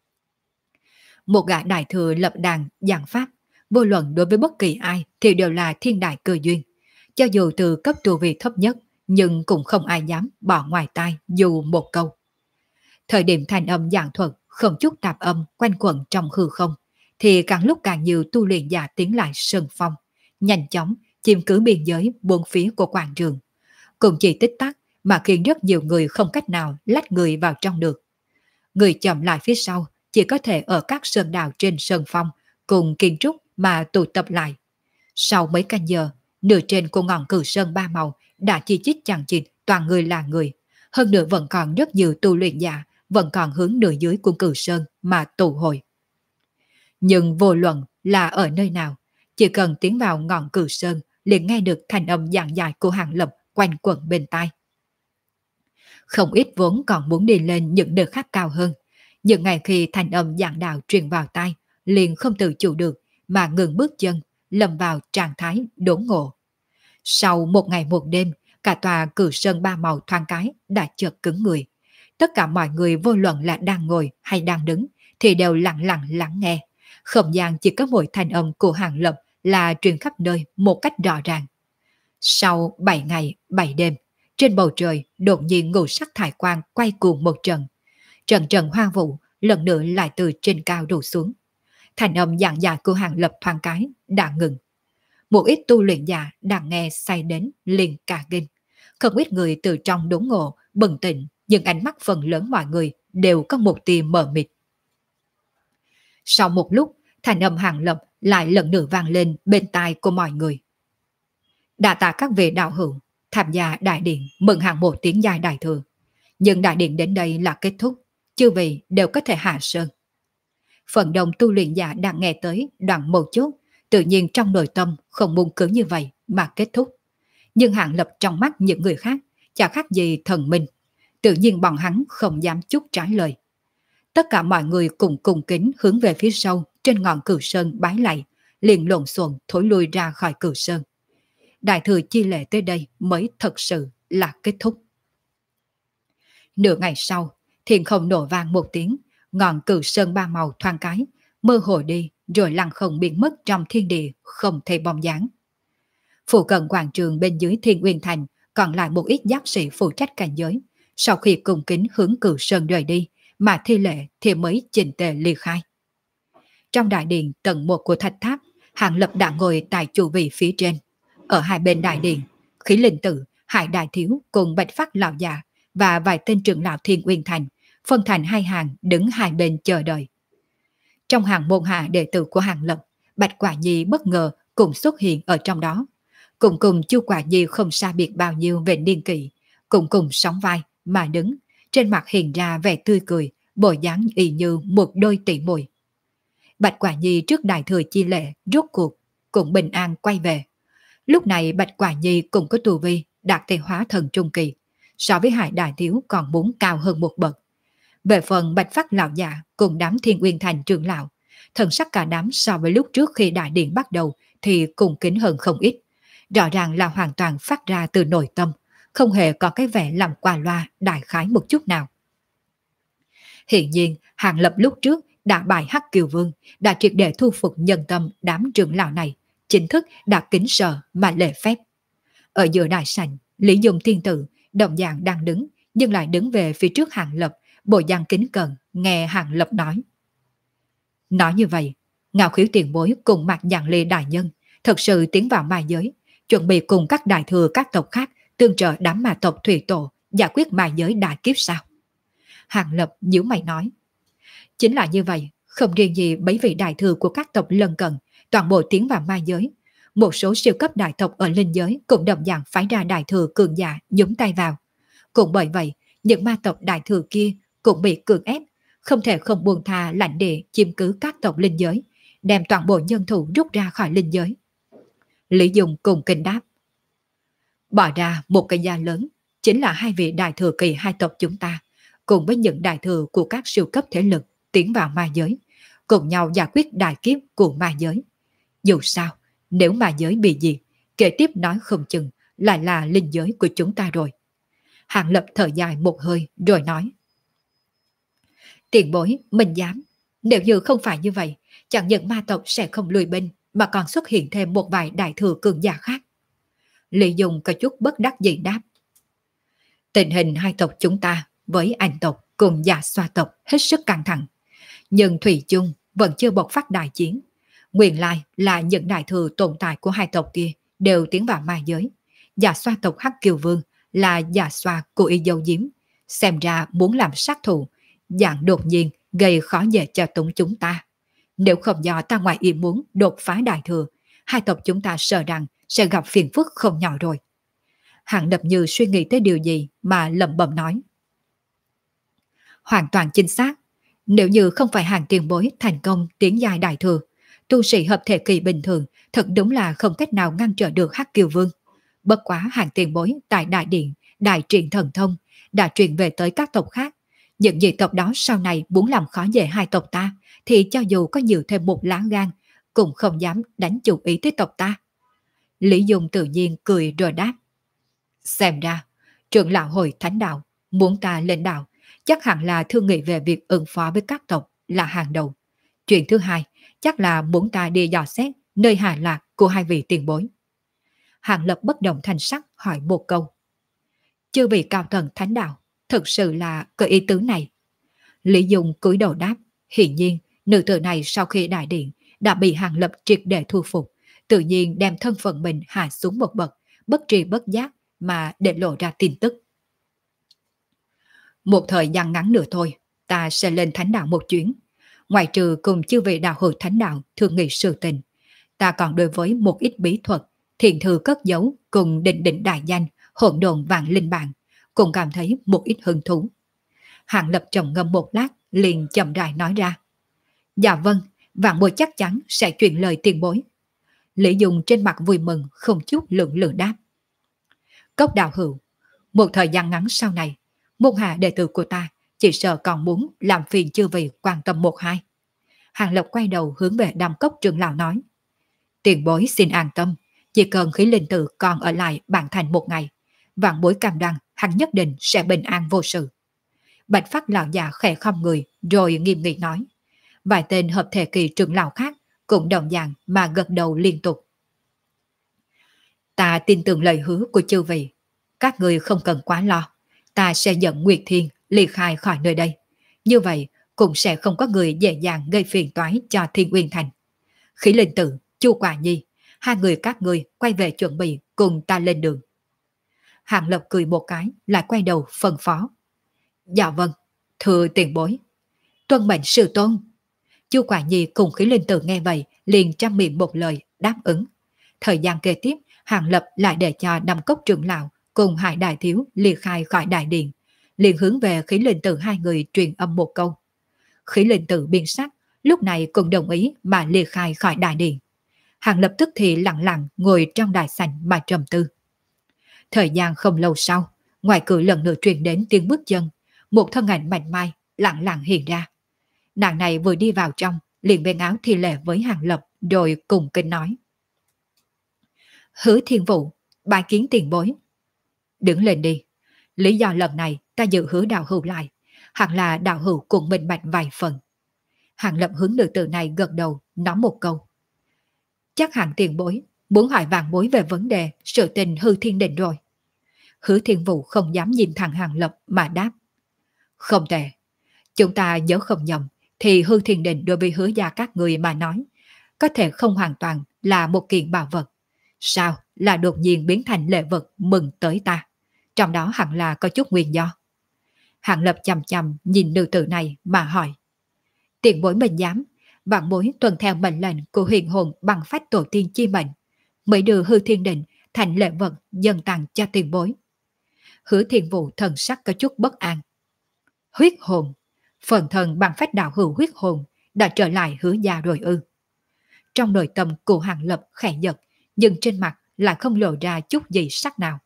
Một gã đại thừa lập đàn giảng pháp, vô luận đối với bất kỳ ai thì đều là thiên đại cơ duyên. Cho dù từ cấp tu vi thấp nhất, nhưng cũng không ai dám bỏ ngoài tai dù một câu. Thời điểm thành âm giảng thuật không chút tạp âm quanh quẩn trong hư không, thì càng lúc càng nhiều tu luyện giả tiến lại sơn phong, nhanh chóng chiếm cứ biên giới bốn phía của quảng trường. Cũng chỉ tích tắc mà khiến rất nhiều người không cách nào lách người vào trong được. Người chậm lại phía sau chỉ có thể ở các sơn đảo trên sơn phong cùng kiến trúc mà tụ tập lại. Sau mấy canh giờ, nửa trên của ngọn Cửu Sơn ba màu đã chi chít chằng chịt toàn người là người. Hơn nữa vẫn còn rất nhiều tu luyện giả vẫn còn hướng nửa dưới của Cửu Sơn mà tụ hội. Nhưng vô luận là ở nơi nào, chỉ cần tiến vào ngọn Cửu Sơn liền nghe được thành âm giảng giải của Hàng Lập quanh quẩn bên tai. Không ít vốn còn muốn đi lên những nơi khác cao hơn, nhưng ngày khi thành âm giảng đạo truyền vào tai, liền không tự chủ được mà ngừng bước chân, lâm vào trạng thái đốn ngộ. Sau một ngày một đêm, cả tòa Cửu Sơn ba màu thoáng cái đã chợt cứng người. Tất cả mọi người vô luận là đang ngồi hay đang đứng thì đều lặng lặng lắng nghe. Không gian chỉ có một thanh âm của Hàng Lập là truyền khắp nơi một cách rõ ràng. Sau 7 ngày 7 đêm, trên bầu trời đột nhiên ngũ sắc thải quang quay cuồng một trận. Trận trận hoang vụ lần nữa lại từ trên cao đổ xuống. Thành âm giảng giải của Hàng Lập thoáng cái đã ngừng. Một ít tu luyện giả đang nghe say đến liền cả kinh. Không ít người từ trong đốn ngộ bừng tỉnh, nhưng ánh mắt phần lớn mọi người đều có một tia mờ mịt. Sau một lúc, thành âm Hàng Lập lại lần nữa vang lên bên tai của mọi người. Đa tạ các vị đạo hữu tham gia đại điện mừng hàng một tiếng dài đại thừa. Nhưng đại điện đến đây là kết thúc, chư vị đều có thể hạ sơn. Phần đông tu luyện giả đang nghe tới đoạn một chút, tự nhiên trong nội tâm không muốn cứ như vậy mà kết thúc. Nhưng Hàng Lập trong mắt những người khác chả khác gì thần minh, tự nhiên bọn hắn không dám chút trái lời. Tất cả mọi người cùng cùng kính hướng về phía sau trên ngọn Cửu Sơn bái lạy, liền lộn xộn thối lui ra khỏi Cửu Sơn. Đại thừa chi lễ tới đây mới thật sự là kết thúc. Nửa ngày sau, thiên không nổ vang một tiếng, ngọn Cửu Sơn ba màu thoáng cái, mơ hồ đi rồi lặng không biến mất trong thiên địa không thấy bóng dáng. Phụ cận quảng trường bên dưới Thiên Uyên Thành còn lại một ít giác sĩ phụ trách cảnh giới. Sau khi cùng kính hướng Cửu Sơn rời đi, mà thi lệ thì mới chỉnh tề ly khai. Trong đại điện tầng 1 của thạch tháp, Hàng Lập đã ngồi tại chủ vị phía trên. Ở hai bên đại điện, Khí Linh Tử, Hải Đại Thiếu cùng Bạch Phát Lão Già và vài tên trưởng lão Thiên Uyên Thành phân thành hai hàng đứng hai bên chờ đợi. Trong hàng môn hạ đệ tử của Hàng Lập, Bạch Quả Nhi bất ngờ cũng xuất hiện ở trong đó. Cùng Chu Quả Nhi không xa biệt bao nhiêu về niên kỷ, cùng sóng vai mà đứng, trên mặt hiện ra vẻ tươi cười, bộ dáng y như một đôi tỷ muội. Bạch Quả Nhi trước đại thừa chi lễ rốt cuộc cũng bình an quay về. Lúc này Bạch Quả Nhi cũng có tu vi đạt tới hóa thần trung kỳ, so với Hải Đại Thiếu còn muốn cao hơn một bậc. Về phần Bạch Phát Lão Già cùng đám Thiên Uyên Thành trưởng lão, thần sắc cả đám so với lúc trước khi đại điện bắt đầu thì cùng kính hơn không ít. Rõ ràng là hoàn toàn phát ra từ nội tâm, không hề có cái vẻ làm qua loa đại khái một chút nào. Hiện nhiên, Hàng Lập lúc trước đã bài Hắc Kiều Vương, đã triệt để thu phục nhân tâm đám trưởng lão này, chính thức đã kính sợ mà lễ phép. Ở giữa đại sảnh, Lý Dung Thiên Tử đồng dạng đang đứng, nhưng lại đứng về phía trước Hàng Lập, bộ dạng kính cẩn nghe Hàng Lập nói. Nói như vậy, Ngạo Khiếu tiền bối cùng Mạc Giảng Ly đại nhân thật sự tiến vào ma giới, chuẩn bị cùng các đại thừa các tộc khác tương trợ đám ma tộc thủy tổ giải quyết ma giới đại kiếp sao? Hàng Lập nhíu mày nói. Chính là như vậy, không riêng gì mấy vị đại thừa của các tộc lân cận, toàn bộ tiến vào ma giới. Một số siêu cấp đại tộc ở linh giới cũng đồng dạng phái ra đại thừa cường giả nhúng tay vào. Cũng bởi vậy, những ma tộc đại thừa kia cũng bị cưỡng ép, không thể không buông tha lãnh địa chiếm cứ các tộc linh giới, đem toàn bộ nhân thủ rút ra khỏi linh giới. Lý Dung cùng kinh đáp. Bỏ ra một cái giá lớn, chính là hai vị đại thừa kỳ hai tộc chúng ta, cùng với những đại thừa của các siêu cấp thế lực tiến vào ma giới, cùng nhau giải quyết đại kiếp của ma giới. Dù sao, nếu ma giới bị diệt, kế tiếp nói không chừng lại là linh giới của chúng ta rồi. Hàng Lập thở dài một hơi rồi nói. Tiền bối, mình dám. Nếu như không phải như vậy, chẳng những ma tộc sẽ không lùi binh, mà còn xuất hiện thêm một vài đại thừa cường giả khác. Lý Dung có chút bất đắc dĩ đáp. Tình hình hai tộc chúng ta với Anh tộc cùng Dạ Xoa tộc hết sức căng thẳng. Nhưng Thủy chung vẫn chưa bộc phát đại chiến. Nguyên lai là những đại thừa tồn tại của hai tộc kia đều tiến vào ma giới. Dạ Xoa tộc Hắc Kiều Vương là Dạ Xoa của y dâu diếm, xem ra muốn làm sát thủ, dạng đột nhiên gây khó dễ cho chúng ta. Nếu không do ta ngoài ý muốn đột phá đại thừa, hai tộc chúng ta sợ rằng sẽ gặp phiền phức không nhỏ rồi. Hàng Lập như suy nghĩ tới điều gì mà lẩm bẩm nói. Hoàn toàn chính xác. Nếu như không phải Hàng tiền bối thành công tiến giai đại thừa, tu sĩ hợp thể kỳ bình thường thật đúng là không cách nào ngăn trở được Hắc Kiều Vương. Bất quá Hàng tiền bối tại đại điện đại truyền thần thông đã truyền về tới các tộc khác. Những dị tộc đó sau này muốn làm khó dễ hai tộc ta, thì cho dù có nhiều thêm một lá gan, cũng không dám đánh chủ ý tới tộc ta. Lý Dung tự nhiên cười rồi đáp. Xem ra, trưởng lão hội thánh đạo muốn ta lên đạo, chắc hẳn là thương nghị về việc ứng phó với các tộc là hàng đầu. Chuyện thứ hai, chắc là muốn ta đi dò xét nơi hạ lạc của hai vị tiền bối. Hàng Lập bất động thanh sắc hỏi một câu. Chưa bị cao tầng thánh đạo, thực sự là có ý tứ này. Lý Dung cúi đầu đáp. Hiển nhiên, nữ tử này sau khi đại điện đã bị Hàng Lập triệt để thu phục, tự nhiên đem thân phận mình hạ xuống một bậc, bất tri bất giác mà để lộ ra tin tức. Một thời gian ngắn nữa thôi, ta sẽ lên thánh đạo một chuyến. Ngoài trừ cùng chư vị đạo hữu thánh đạo thương nghị sự tình, ta còn đối với một ít bí thuật, thiền thư cất giấu cùng định đại danh, hỗn độn vạn linh bản, cũng cảm thấy một ít hứng thú. Hàng Lập trầm ngâm một lát, liền chậm rãi nói ra. Dạ vâng, vạn bối chắc chắn sẽ truyền lời tiền bối. Lý Dung trên mặt vui mừng, không chút lượng lự đáp. Cốc đạo hữu, một thời gian ngắn sau này, môn hạ đệ tử của ta chỉ sợ còn muốn làm phiền chư vị quan tâm một hai. Hàng Lập quay đầu hướng về Đàm Cốc trưởng lão nói. Tiền bối xin an tâm, chỉ cần Khí Linh Tử còn ở lại bản thành một ngày, vạn bối cam đoan hắn nhất định sẽ bình an vô sự. Bạch Phát lão già khẽ khom người rồi nghiêm nghị nói. Vài tên hợp thể kỳ trưởng lão khác cũng đồng dạng mà gật đầu liên tục. Ta tin tưởng lời hứa của chư vị. Các người không cần quá lo. Ta sẽ dẫn Nguyệt Thiên ly khai khỏi nơi đây. Như vậy cũng sẽ không có người dễ dàng gây phiền toái cho Thiên Uyên Thành. Khí Linh Tử, Chu Quả Nhi, hai người các người quay về chuẩn bị cùng ta lên đường. Hàng Lập cười một cái, lại quay đầu phân phó. Dạ vâng, thưa tiền bối. Tuân mệnh sư tôn. Chu Quả Nhi cùng Khí Linh Tử nghe vậy, liền trang miệng một lời, đáp ứng. Thời gian kế tiếp, Hàng Lập lại để cho năm cốc trưởng lão cùng Hải Đại Thiếu ly khai khỏi đại điện, liền hướng về Khí Linh Tử hai người truyền âm một câu. Khí Linh Tử biến sắc, lúc này cũng đồng ý mà ly khai khỏi đại điện. Hàng Lập tức thì lặng lặng ngồi trong đại sảnh mà trầm tư. Thời gian không lâu sau, ngoài cửa lần nữa truyền đến tiếng bước chân, một thân ảnh mảnh mai lặng lặng hiện ra. Nàng này vừa đi vào trong, liền bên áo thi lễ với Hàng Lập rồi cùng kính nói. Hứa Thiên Vũ, bài kiến tiền bối. Đứng lên đi. Lý do lần này ta giữ Hứa đạo hữu lại, hẳn là đạo hữu cùng minh bạch vài phần. Hàng Lập hướng nữ tử này gật đầu, nói một câu. Chắc hẳn tiền bối muốn hỏi vàng bối về vấn đề sự tình Hư Thiên Định rồi. Hứa Thiên Vũ không dám nhìn thẳng Hàng Lập mà đáp. Không tệ. Chúng ta nhớ không nhầm thì Hư Thiên Định đối với Hứa gia các người mà nói có thể không hoàn toàn là một kiện bảo vật. Sao là đột nhiên biến thành lễ vật mừng tới ta? Trong đó hẳn là có chút nguyên do. Hàng Lập chằm chằm nhìn nữ tử này mà hỏi. Tiền bối mình dám, vạn bối tuân theo mệnh lệnh của huyền hồn bằng phách tổ tiên chi mệnh, mới đưa Hư Thiên Định thành lễ vật dâng tặng cho tiền bối. Hứa Thiên Vũ thần sắc có chút bất an. Huyết hồn, phần thần bằng phách đạo hữu huyết hồn đã trở lại Hứa gia rồi ư? Trong nội tâm của Hàng Lập khẽ giật, nhưng trên mặt lại không lộ ra chút gì sắc nào.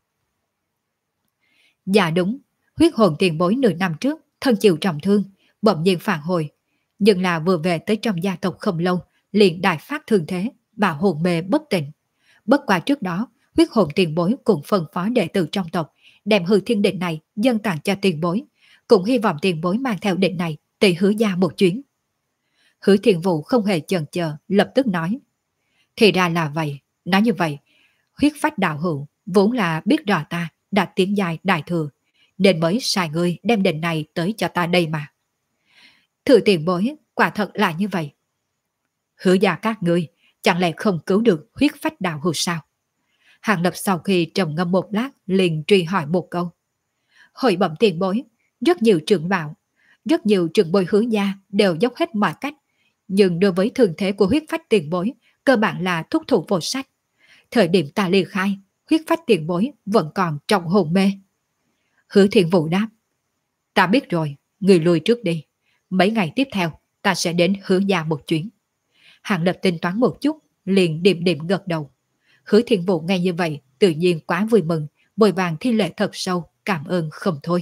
Dạ đúng, huyết hồn tiền bối nửa năm trước thân chịu trọng thương, bỗng nhiên phản hồi, nhưng là vừa về tới trong gia tộc không lâu, liền đại phát thương thế, và hồn mê bất tỉnh. Bất qua trước đó, huyết hồn tiền bối cùng phân phó đệ tử trong tộc, đem Hư Thiên Định này dâng tặng cho tiền bối, cũng hy vọng tiền bối mang theo định này tới Hứa gia một chuyến. Hứa Thiên Vũ không hề chần chờ, lập tức nói. Thì ra là vậy, nói như vậy, huyết phách đạo hữu vốn là biết rõ ta đã tiến dài đại thừa, nên mới sai người đem định này tới cho ta đây mà. Thưa tiền bối, quả thật là như vậy. Hứa gia các ngươi chẳng lẽ không cứu được huyết phách đạo hữu sao? Hàng Lập sau khi trầm ngâm một lát liền truy hỏi một câu. Hội bẩm tiền bối, rất nhiều trưởng bảo, rất nhiều trưởng bối Hứa gia đều dốc hết mọi cách, nhưng đối với thường thế của huyết phách tiền bối cơ bản là thúc thủ vô sách. Thời điểm ta ly khai, huyết phách tiền bối vẫn còn trong hồn mê. Hứa Thiên Vũ đáp. Ta biết rồi, người lui trước đi. Mấy ngày tiếp theo, ta sẽ đến Hứa gia một chuyến. Hàng Lập tính toán một chút, liền điềm điềm gật đầu. Hứa Thiên Vũ nghe như vậy, tự nhiên quá vui mừng, vội vàng thi lễ thật sâu, cảm ơn không thôi.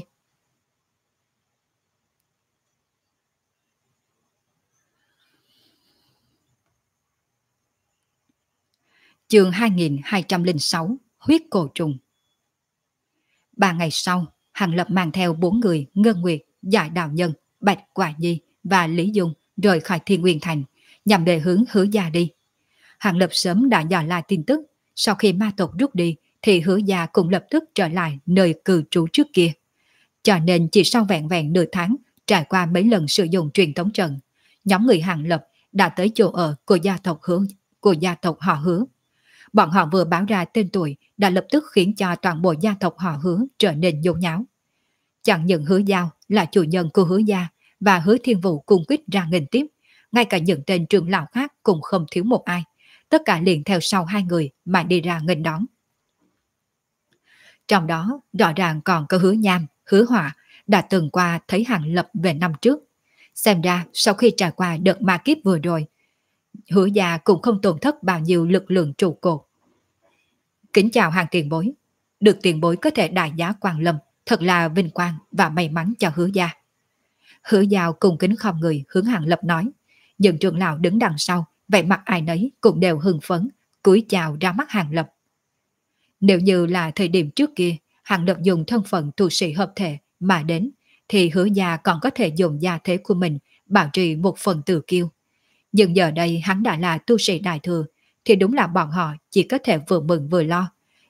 Chương 2206, huyết cổ trùng. 3 ngày sau, Hàng Lập mang theo 4 người Ngân Nguyệt, Giải Đạo Nhân, Bạch Quả Nhi và Lý Dung rời khỏi Thiên Nguyên Thành, nhằm để hướng Hứa gia đi. Hàng Lập sớm đã dò la tin tức, sau khi ma tộc rút đi thì Hứa gia cũng lập tức trở lại nơi cư trú trước kia. Cho nên chỉ sau vẹn vẹn nửa tháng, trải qua mấy lần sử dụng truyền tống trận, nhóm người Hàng Lập đã tới chỗ ở của gia tộc họ Hứa. Bọn họ vừa báo ra tên tuổi đã lập tức khiến cho toàn bộ gia tộc họ Hứa trở nên nhốn nháo. Chẳng những Hứa Giao là chủ nhân của Hứa gia và Hứa Thiên Vũ cung quýt ra nghênh tiếp, ngay cả những tên trưởng lão khác cũng không thiếu một ai, tất cả liền theo sau hai người mà đi ra nghênh đón. Trong đó rõ ràng còn có Hứa Nham, Hứa Hỏa đã từng qua thấy Hàng Lập về năm trước. Xem ra sau khi trải qua đợt ma kiếp vừa rồi, Hứa gia cũng không tổn thất bao nhiêu lực lượng trụ cột. Kính chào Hàng tiền bối, được tiền bối có thể đại giá Quang Lâm, thật là vinh quang và may mắn cho Hứa gia. Hứa Giao cùng kính khom người hướng Hàng Lập nói, nhưng trưởng lão đứng đằng sau, vẻ mặt ai nấy cũng đều hưng phấn, cúi chào ra mắt Hàng Lập. Nếu như là thời điểm trước kia, Hàng Lập dùng thân phận tu sĩ hợp thể mà đến, thì Hứa gia còn có thể dùng gia thế của mình bảo trì một phần tự kiêu. Nhưng giờ đây hắn đã là tu sĩ đại thừa, thì đúng là bọn họ chỉ có thể vừa mừng vừa lo,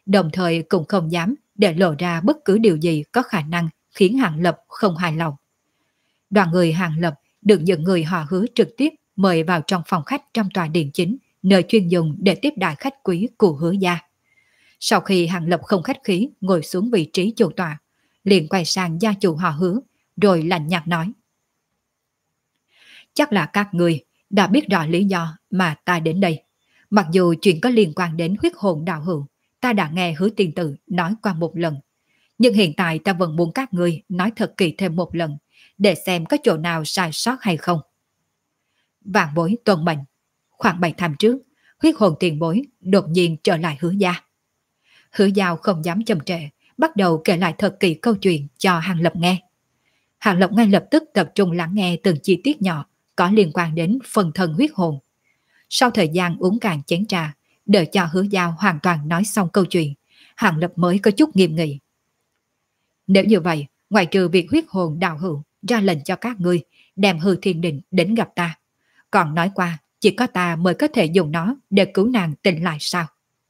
đồng thời cũng không dám để lộ ra bất cứ điều gì có khả năng khiến Hàng Lập không hài lòng. Đoàn người Hàng Lập được những người họ Hứa trực tiếp mời vào trong phòng khách trong tòa điện chính, nơi chuyên dùng để tiếp đãi khách quý của Hứa gia. Sau khi Hàng Lập không khách khí ngồi xuống vị trí chủ tọa, liền quay sang gia chủ họ Hứa, rồi lạnh nhạt nói: chắc là các người đã biết rõ lý do mà ta đến đây. Mặc dù chuyện có liên quan đến huyết hồn đạo hữu, ta đã nghe Hứa tiên tử nói qua một lần, nhưng hiện tại ta vẫn muốn các người nói thật kỹ thêm một lần, để xem có chỗ nào sai sót hay không. Vạn bối tuân mệnh. Khoảng 7 năm trước, huyết hồn tiền bối đột nhiên trở lại Hứa gia. Hứa Giao không dám chậm trễ, bắt đầu kể lại thật kỹ câu chuyện cho Hàng Lập nghe. Hàng Lập ngay lập tức tập trung lắng nghe từng chi tiết nhỏ có liên quan đến phần thân huyết hồn. Sau thời gian uống cạn chén trà, đợi cho Hứa Giao hoàn toàn nói xong câu chuyện, Hàng Lập mới có chút nghiêm nghị. Nếu như vậy, ngoại trừ việc huyết hồn đạo hữu ra lệnh cho các ngươi đem Hư Thiên Định đến gặp ta, còn nói qua chỉ có ta mới có thể dùng nó để cứu nàng tỉnh lại sao?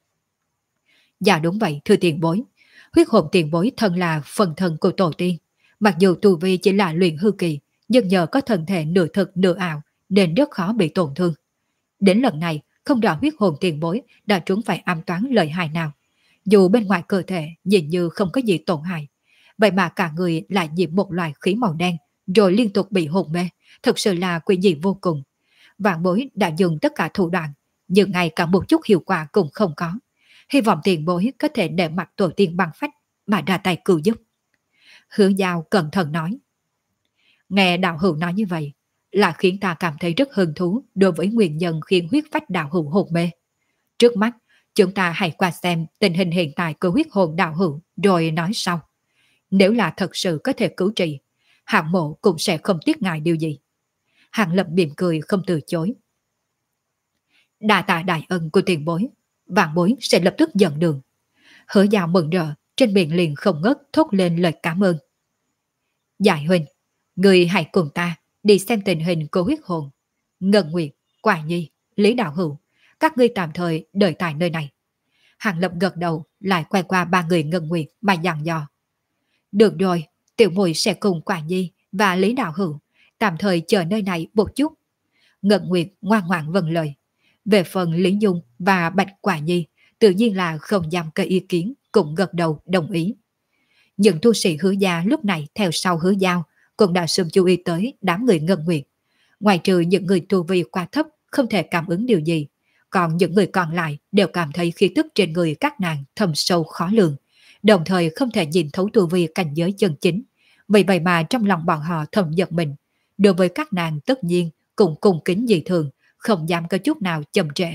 Dạ đúng vậy thưa tiền bối. Huyết hồn tiền bối thân là phần thân của tổ tiên. Mặc dù tu vi chỉ là luyện hư kỳ, nhưng nhờ có thân thể nửa thực nửa ảo nên rất khó bị tổn thương. Đến lần này, không rõ huyết hồn tiền bối đã trúng phải ám toán lợi hại nào. Dù bên ngoài cơ thể nhìn như không có gì tổn hại, vậy mà cả người lại nhiễm một loại khí màu đen, rồi liên tục bị hôn mê, thật sự là quỷ dị vô cùng. Vạn bối đã dùng tất cả thủ đoạn, nhưng ngay cả một chút hiệu quả cũng không có. Hy vọng tiền bối có thể để mặt tổ tiên bằng phách mà ra tay cứu giúp. Hứa Giao cẩn thận nói. Nghe đạo hữu nói như vậy là khiến ta cảm thấy rất hứng thú đối với nguyên nhân khiến huyết phách đạo hữu hồn mê. Trước mắt, chúng ta hãy qua xem tình hình hiện tại của huyết hồn đạo hữu rồi nói sau. Nếu là thật sự có thể cứu trị, hạng mộ cũng sẽ không tiếc ngại điều gì. Hàng Lập mỉm cười không từ chối. Đa tạ đại ân của tiền bối, vạn bối sẽ lập tức dẫn đường. Hứa Giao mừng rỡ, trên miệng liền không ngớt thốt lên lời cảm ơn. Giải huynh, người hãy cùng ta đi xem tình hình của huyết hồn. Ngân Nguyệt, Quả Nhi, Lý Đạo Hữu, các ngươi tạm thời đợi tại nơi này. Hàng Lập gật đầu, lại quay qua ba người Ngân Nguyệt mà dặn dò. Được rồi, tiểu muội sẽ cùng Quả Nhi và Lý Đạo Hữu tạm thời chờ nơi này một chút. Ngân Nguyệt ngoan ngoãn vâng lời. Về phần Lý Dung và Bạch Quả Nhi, tự nhiên là không dám có ý kiến, cũng gật đầu đồng ý. Những tu sĩ Hứa gia lúc này theo sau Hứa Giao cũng đã sớm chú ý tới đám người Ngân Nguyệt. Ngoài trừ những người tu vi quá thấp không thể cảm ứng điều gì, còn những người còn lại đều cảm thấy khí tức trên người các nàng thâm sâu khó lường, đồng thời không thể nhìn thấu tu vi cảnh giới chân chính. Vì vậy mà trong lòng bọn họ thầm giật mình, đối với các nàng tất nhiên cũng cung kính dị thường, không dám có chút nào chậm trễ.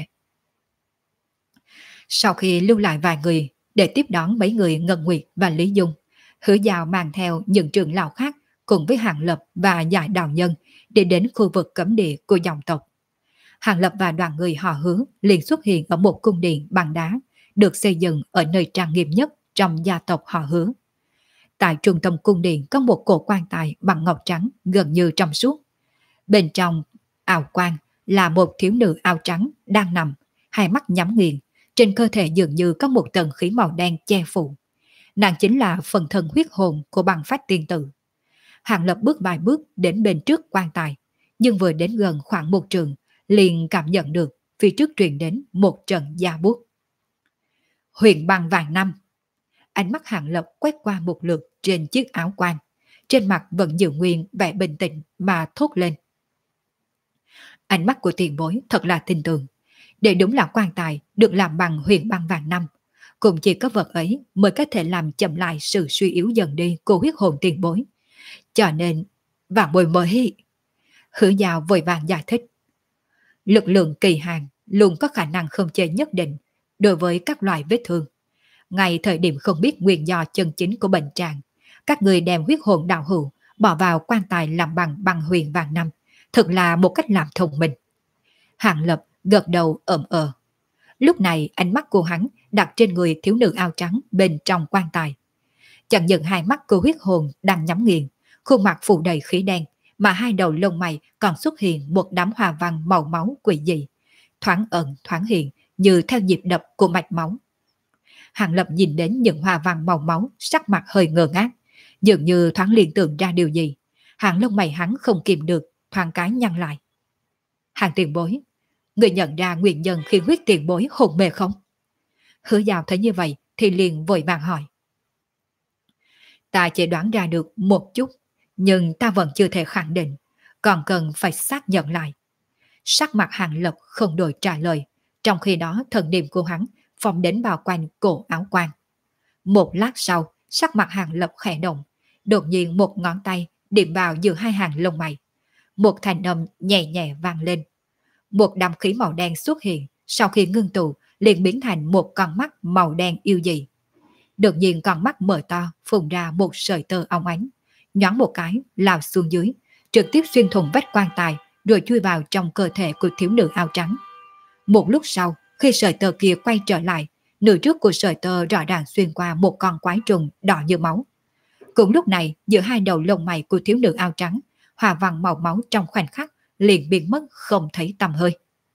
Sau khi lưu lại vài người để tiếp đón mấy người Ngân Nguyệt và Lý Dung, Hứa Giao mang theo những trưởng lão khác cùng với Hàng Lập và Giải Đạo Nhân để đến khu vực cấm địa của dòng tộc. Hàng Lập và đoàn người họ Hứa liền xuất hiện ở một cung điện bằng đá được xây dựng ở nơi trang nghiêm nhất trong gia tộc họ Hứa. Tại trung tâm cung điện có một cổ quan tài bằng ngọc trắng gần như trong suốt. Bên trong ào quan là một thiếu nữ áo trắng đang nằm, hai mắt nhắm nghiền, trên cơ thể dường như có một tầng khí màu đen che phủ. Nàng chính là phần thân huyết hồn của Bằng Phách tiên tử. Hàng Lập bước vài bước đến bên trước quan tài, nhưng vừa đến gần khoảng một trường, liền cảm nhận được phía trước truyền đến một trận da buốt. Huyền băng vàng năm. Ánh mắt Hàng Lập quét qua một lượt trên chiếc áo quan, trên mặt vẫn giữ nguyên vẻ bình tĩnh mà thốt lên. Ánh mắt của tiền bối thật là tin tưởng. Để đúng là quan tài được làm bằng huyền băng vàng năm, cũng chỉ có vật ấy mới có thể làm chậm lại sự suy yếu dần đi của huyết hồn tiền bối. Cho nên, vạn bối mới... Hứa Giao vội vàng giải thích. Lực lượng kỳ hàng luôn có khả năng không chế nhất định đối với các loại vết thương. Ngay thời điểm không biết nguyên do chân chính của bệnh trạng, các người đem huyết hồn đạo hữu bỏ vào quan tài làm bằng huyền vàng năm, thật là một cách làm thông minh. Hàng Lập gật đầu ậm ờ. Lúc này ánh mắt của hắn đặt trên người thiếu nữ áo trắng bên trong quan tài. Chẳng những hai mắt của huyết hồn đang nhắm nghiền, khuôn mặt phủ đầy khí đen, mà hai đầu lông mày còn xuất hiện một đám hoa văn màu máu quỷ dị, thoáng ẩn thoáng hiện như theo nhịp đập của mạch máu. Hàng Lập nhìn đến những hoa văn màu máu, sắc mặt hơi ngơ ngác, dường như thoáng liên tưởng ra điều gì. Hàng lông mày hắn không kìm được, thoáng cái nhăn lại. Hàng tiền bối, người nhận ra nguyên nhân khiến huyết tiền bối hồn mê không? Hứa Giao thấy như vậy thì liền vội vàng hỏi. Ta chỉ đoán ra được một chút, nhưng ta vẫn chưa thể khẳng định, còn cần phải xác nhận lại. Sắc mặt Hàng Lập không đổi trả lời, trong khi đó thần niệm của hắn phóng đến bao quanh cổ áo quan. Một lát sau, sắc mặt Hàng Lập khẽ động, đột nhiên một ngón tay điểm vào giữa hai hàng lông mày. Một thanh âm nhẹ nhẹ vang lên. Một đám khí màu đen xuất hiện, sau khi ngưng tụ liền biến thành một con mắt màu đen yêu dị. Đột nhiên con mắt mở to, phun ra một sợi tơ óng ánh, nhoáng một cái lao xuống dưới, trực tiếp xuyên thủng vách quan tài, rồi chui vào trong cơ thể của thiếu nữ áo trắng. Một lúc sau, khi sợi tơ kia quay trở lại, nửa trước của sợi tơ rõ ràng xuyên qua một con quái trùng đỏ như máu. Cũng lúc này, giữa hai đầu lông mày của thiếu nữ áo trắng, hòa văn màu máu trong khoảnh khắc liền biến mất không thấy tăm hơi.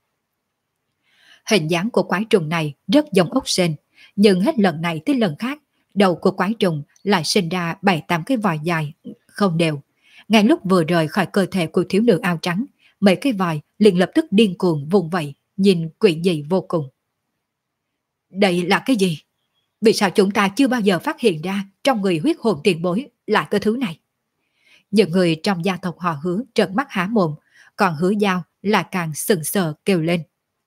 Hình dáng của quái trùng này rất giống ốc sên, nhưng hết lần này tới lần khác, đầu của quái trùng lại sinh ra 7-8 cái vòi dài không đều. Ngay lúc vừa rời khỏi cơ thể của thiếu nữ áo trắng, mấy cái vòi liền lập tức điên cuồng vùng vẫy, nhìn quỷ dị vô cùng. Đây là cái gì? Vì sao chúng ta chưa bao giờ phát hiện ra trong người huyết hồn tiền bối lại cái thứ này? Những người trong gia tộc họ Hứa trợn mắt há mồm, còn Hứa Giao là càng sừng sờ kêu lên.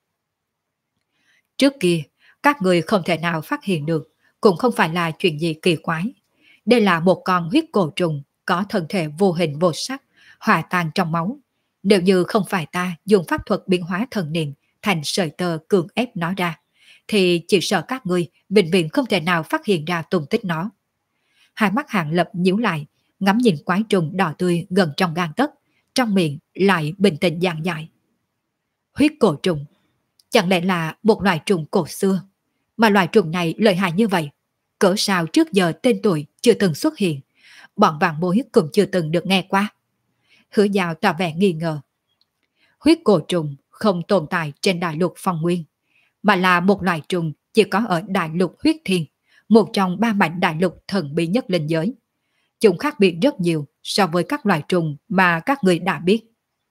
Trước kia, các người không thể nào phát hiện được, cũng không phải là chuyện gì kỳ quái. Đây là một con huyết cổ trùng có thân thể vô hình vô sắc, hòa tan trong máu. Nếu như không phải ta dùng pháp thuật biến hóa thần niệm thành sợi tơ cường ép nó ra, thì chỉ sợ các người bệnh viện không thể nào phát hiện ra tung tích nó. Hai mắt Hàng Lập nhíu lại, ngắm nhìn quái trùng đỏ tươi gần trong gang tấc, trong miệng lại bình tĩnh giảng giải. Huyết cổ trùng, chẳng lẽ là một loài trùng cổ xưa, mà loài trùng này lợi hại như vậy, cỡ sao trước giờ tên tuổi chưa từng xuất hiện, bọn vạn bối cũng chưa từng được nghe qua. Hứa Giao tỏ vẻ nghi ngờ. Huyết cổ trùng không tồn tại trên đại lục Phong Nguyên, mà là một loài trùng chỉ có ở đại lục Huyết Thiên, một trong 3 mảnh đại lục thần bí nhất linh giới. Chúng khác biệt rất nhiều so với các loài trùng mà các người đã biết.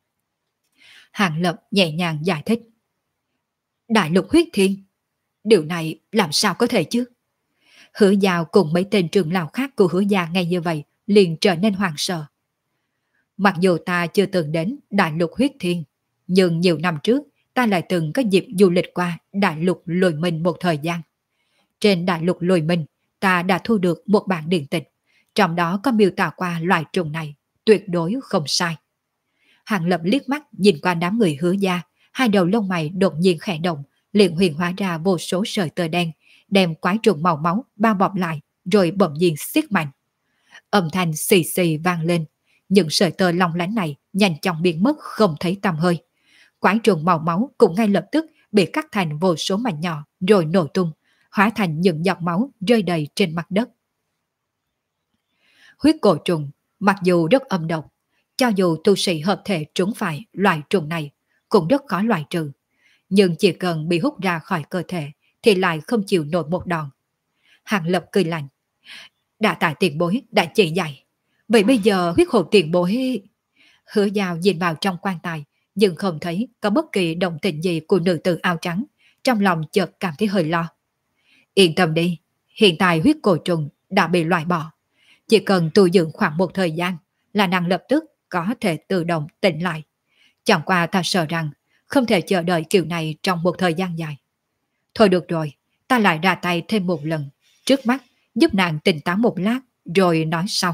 Hàng Lập nhẹ nhàng giải thích. Đại lục Huyết Thiên? Điều này làm sao có thể chứ? Hứa Giao cùng mấy tên trưởng lão khác của Hứa Gia nghe như vậy liền trở nên hoảng sợ. Mặc dù ta chưa từng đến đại lục Huyết Thiên, nhưng nhiều năm trước ta lại từng có dịp du lịch qua đại lục Lôi Minh một thời gian. Trên đại lục Lôi Minh, ta đã thu được một bản điện tịch, trong đó có miêu tả qua loài trùng này, tuyệt đối không sai. Hàng Lập liếc mắt nhìn qua đám người Hứa Gia, hai đầu lông mày đột nhiên khẽ động, liền huyền hóa ra vô số sợi tơ đen, đem quái trùng màu máu bao bọc lại, rồi bỗng nhiên siết mạnh. Âm thanh xì xì vang lên, những sợi tơ long lánh này nhanh chóng biến mất không thấy tăm hơi. Quái trùng màu máu cũng ngay lập tức bị cắt thành vô số mảnh nhỏ rồi nổ tung, hóa thành những giọt máu rơi đầy trên mặt đất. Huyết cổ trùng mặc dù rất âm độc, cho dù tu sĩ hợp thể trúng phải loài trùng này cũng rất khó loại trừ, nhưng chỉ cần bị hút ra khỏi cơ thể thì lại không chịu nổi một đòn. Hàng Lập cười lạnh. Đã tại tiền bối đã chỉ dạy, vậy bây giờ huyết hồn tiền bối... Hứa Giao nhìn vào trong quan tài, nhưng không thấy có bất kỳ động tĩnh gì của nữ tử áo trắng, trong lòng chợt cảm thấy hơi lo. Yên tâm đi, hiện tại huyết cổ trùng đã bị loại bỏ, chỉ cần tu dưỡng khoảng một thời gian là nàng lập tức có thể tự động tỉnh lại. Chẳng qua ta sợ rằng không thể chờ đợi kiểu này trong một thời gian dài. Thôi được rồi, ta lại ra tay thêm một lần, trước mắt giúp nàng tỉnh táo một lát rồi nói sau.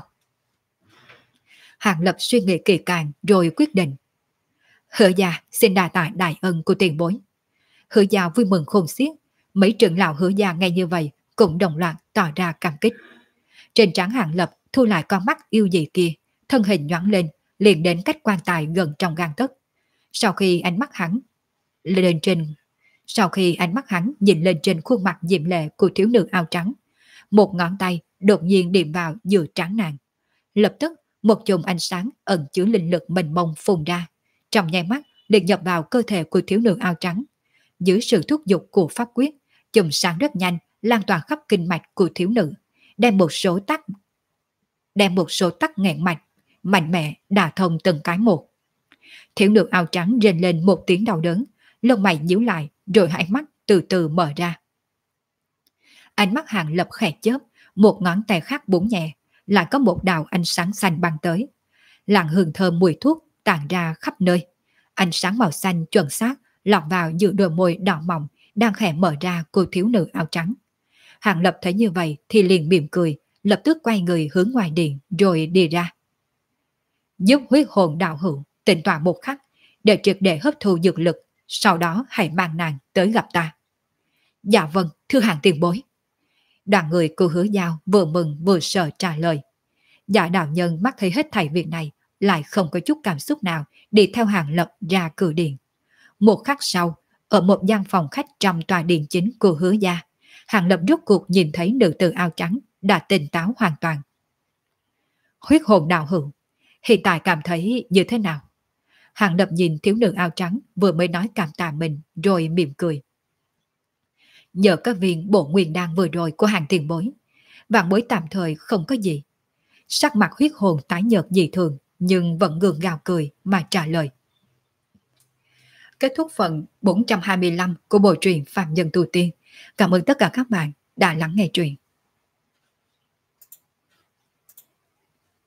Hàng Lập suy nghĩ kỳ càng rồi quyết định. Hứa Gia xin đa tạ đại ân của tiền bối. Hứa Gia vui mừng khôn xiết, mấy trưởng lão Hứa Gia nghe như vậy cũng đồng loạt tỏ ra cảm kích. Trên trán Hàng Lập thu lại con mắt yêu dị kia, thân hình nhoáng lên, liền đến cách quan tài gần trong gang tấc. Sau khi ánh mắt hắn nhìn lên trên khuôn mặt diệm lệ của thiếu nữ áo trắng, một ngón tay đột nhiên điểm vào giữa trán nàng. Lập tức một chùm ánh sáng ẩn chứa linh lực mênh mông phun ra, trong nháy mắt liền nhập vào cơ thể của thiếu nữ áo trắng. Dưới sự thúc giục của pháp quyết, chùm sáng rất nhanh lan tỏa khắp kinh mạch của thiếu nữ, đem một số tắc nghẹn mạch, mạnh mẽ đả thông từng cái một. Thiếu nữ áo trắng rên lên một tiếng đau đớn, lông mày nhíu lại rồi hai mắt từ từ mở ra. Ánh mắt Hàng Lập khẽ chớp, một ngón tay khác búng nhẹ, lại có một đạo ánh sáng xanh băng tới. Làn hương thơm mùi thuốc tản ra khắp nơi. Ánh sáng màu xanh chuẩn xác lọt vào giữa đôi môi đỏ mọng đang khẽ mở ra của thiếu nữ áo trắng. Hàng Lập thấy như vậy thì liền mỉm cười, lập tức quay người hướng ngoài điện rồi đi ra. Giúp huyết hồn đạo hữu tịnh tọa một khắc để triệt để hấp thu dược lực, sau đó hãy mang nàng tới gặp ta. Dạ vâng, thưa Hàng tiền bối. Đoàn người của Hứa Giao vừa mừng vừa sợ trả lời. Dạ đạo nhân mắt thấy hết thảy việc này, lại không có chút cảm xúc nào đi theo Hàng Lập ra cửa điện. Một khắc sau, ở một gian phòng khách trong tòa điện chính của Hứa gia, Hàng Lập rốt cuộc nhìn thấy nữ tử áo trắng đã tỉnh táo hoàn toàn. Huyết hồn đạo hữu, hiện tại cảm thấy như thế nào? Hàng Lập nhìn thiếu nữ áo trắng vừa mới nói cảm tạ mình rồi mỉm cười. Nhờ các viên bộ nguyên đan vừa rồi của Hàng tiền bối, vạn bối tạm thời không có gì. Sắc mặt huyết hồn tái nhợt dị thường nhưng vẫn gượng gạo cười mà trả lời. Kết thúc phần 425 của bộ truyện Phạm Nhân Tu Tiên. Cảm ơn tất cả các bạn đã lắng nghe truyện.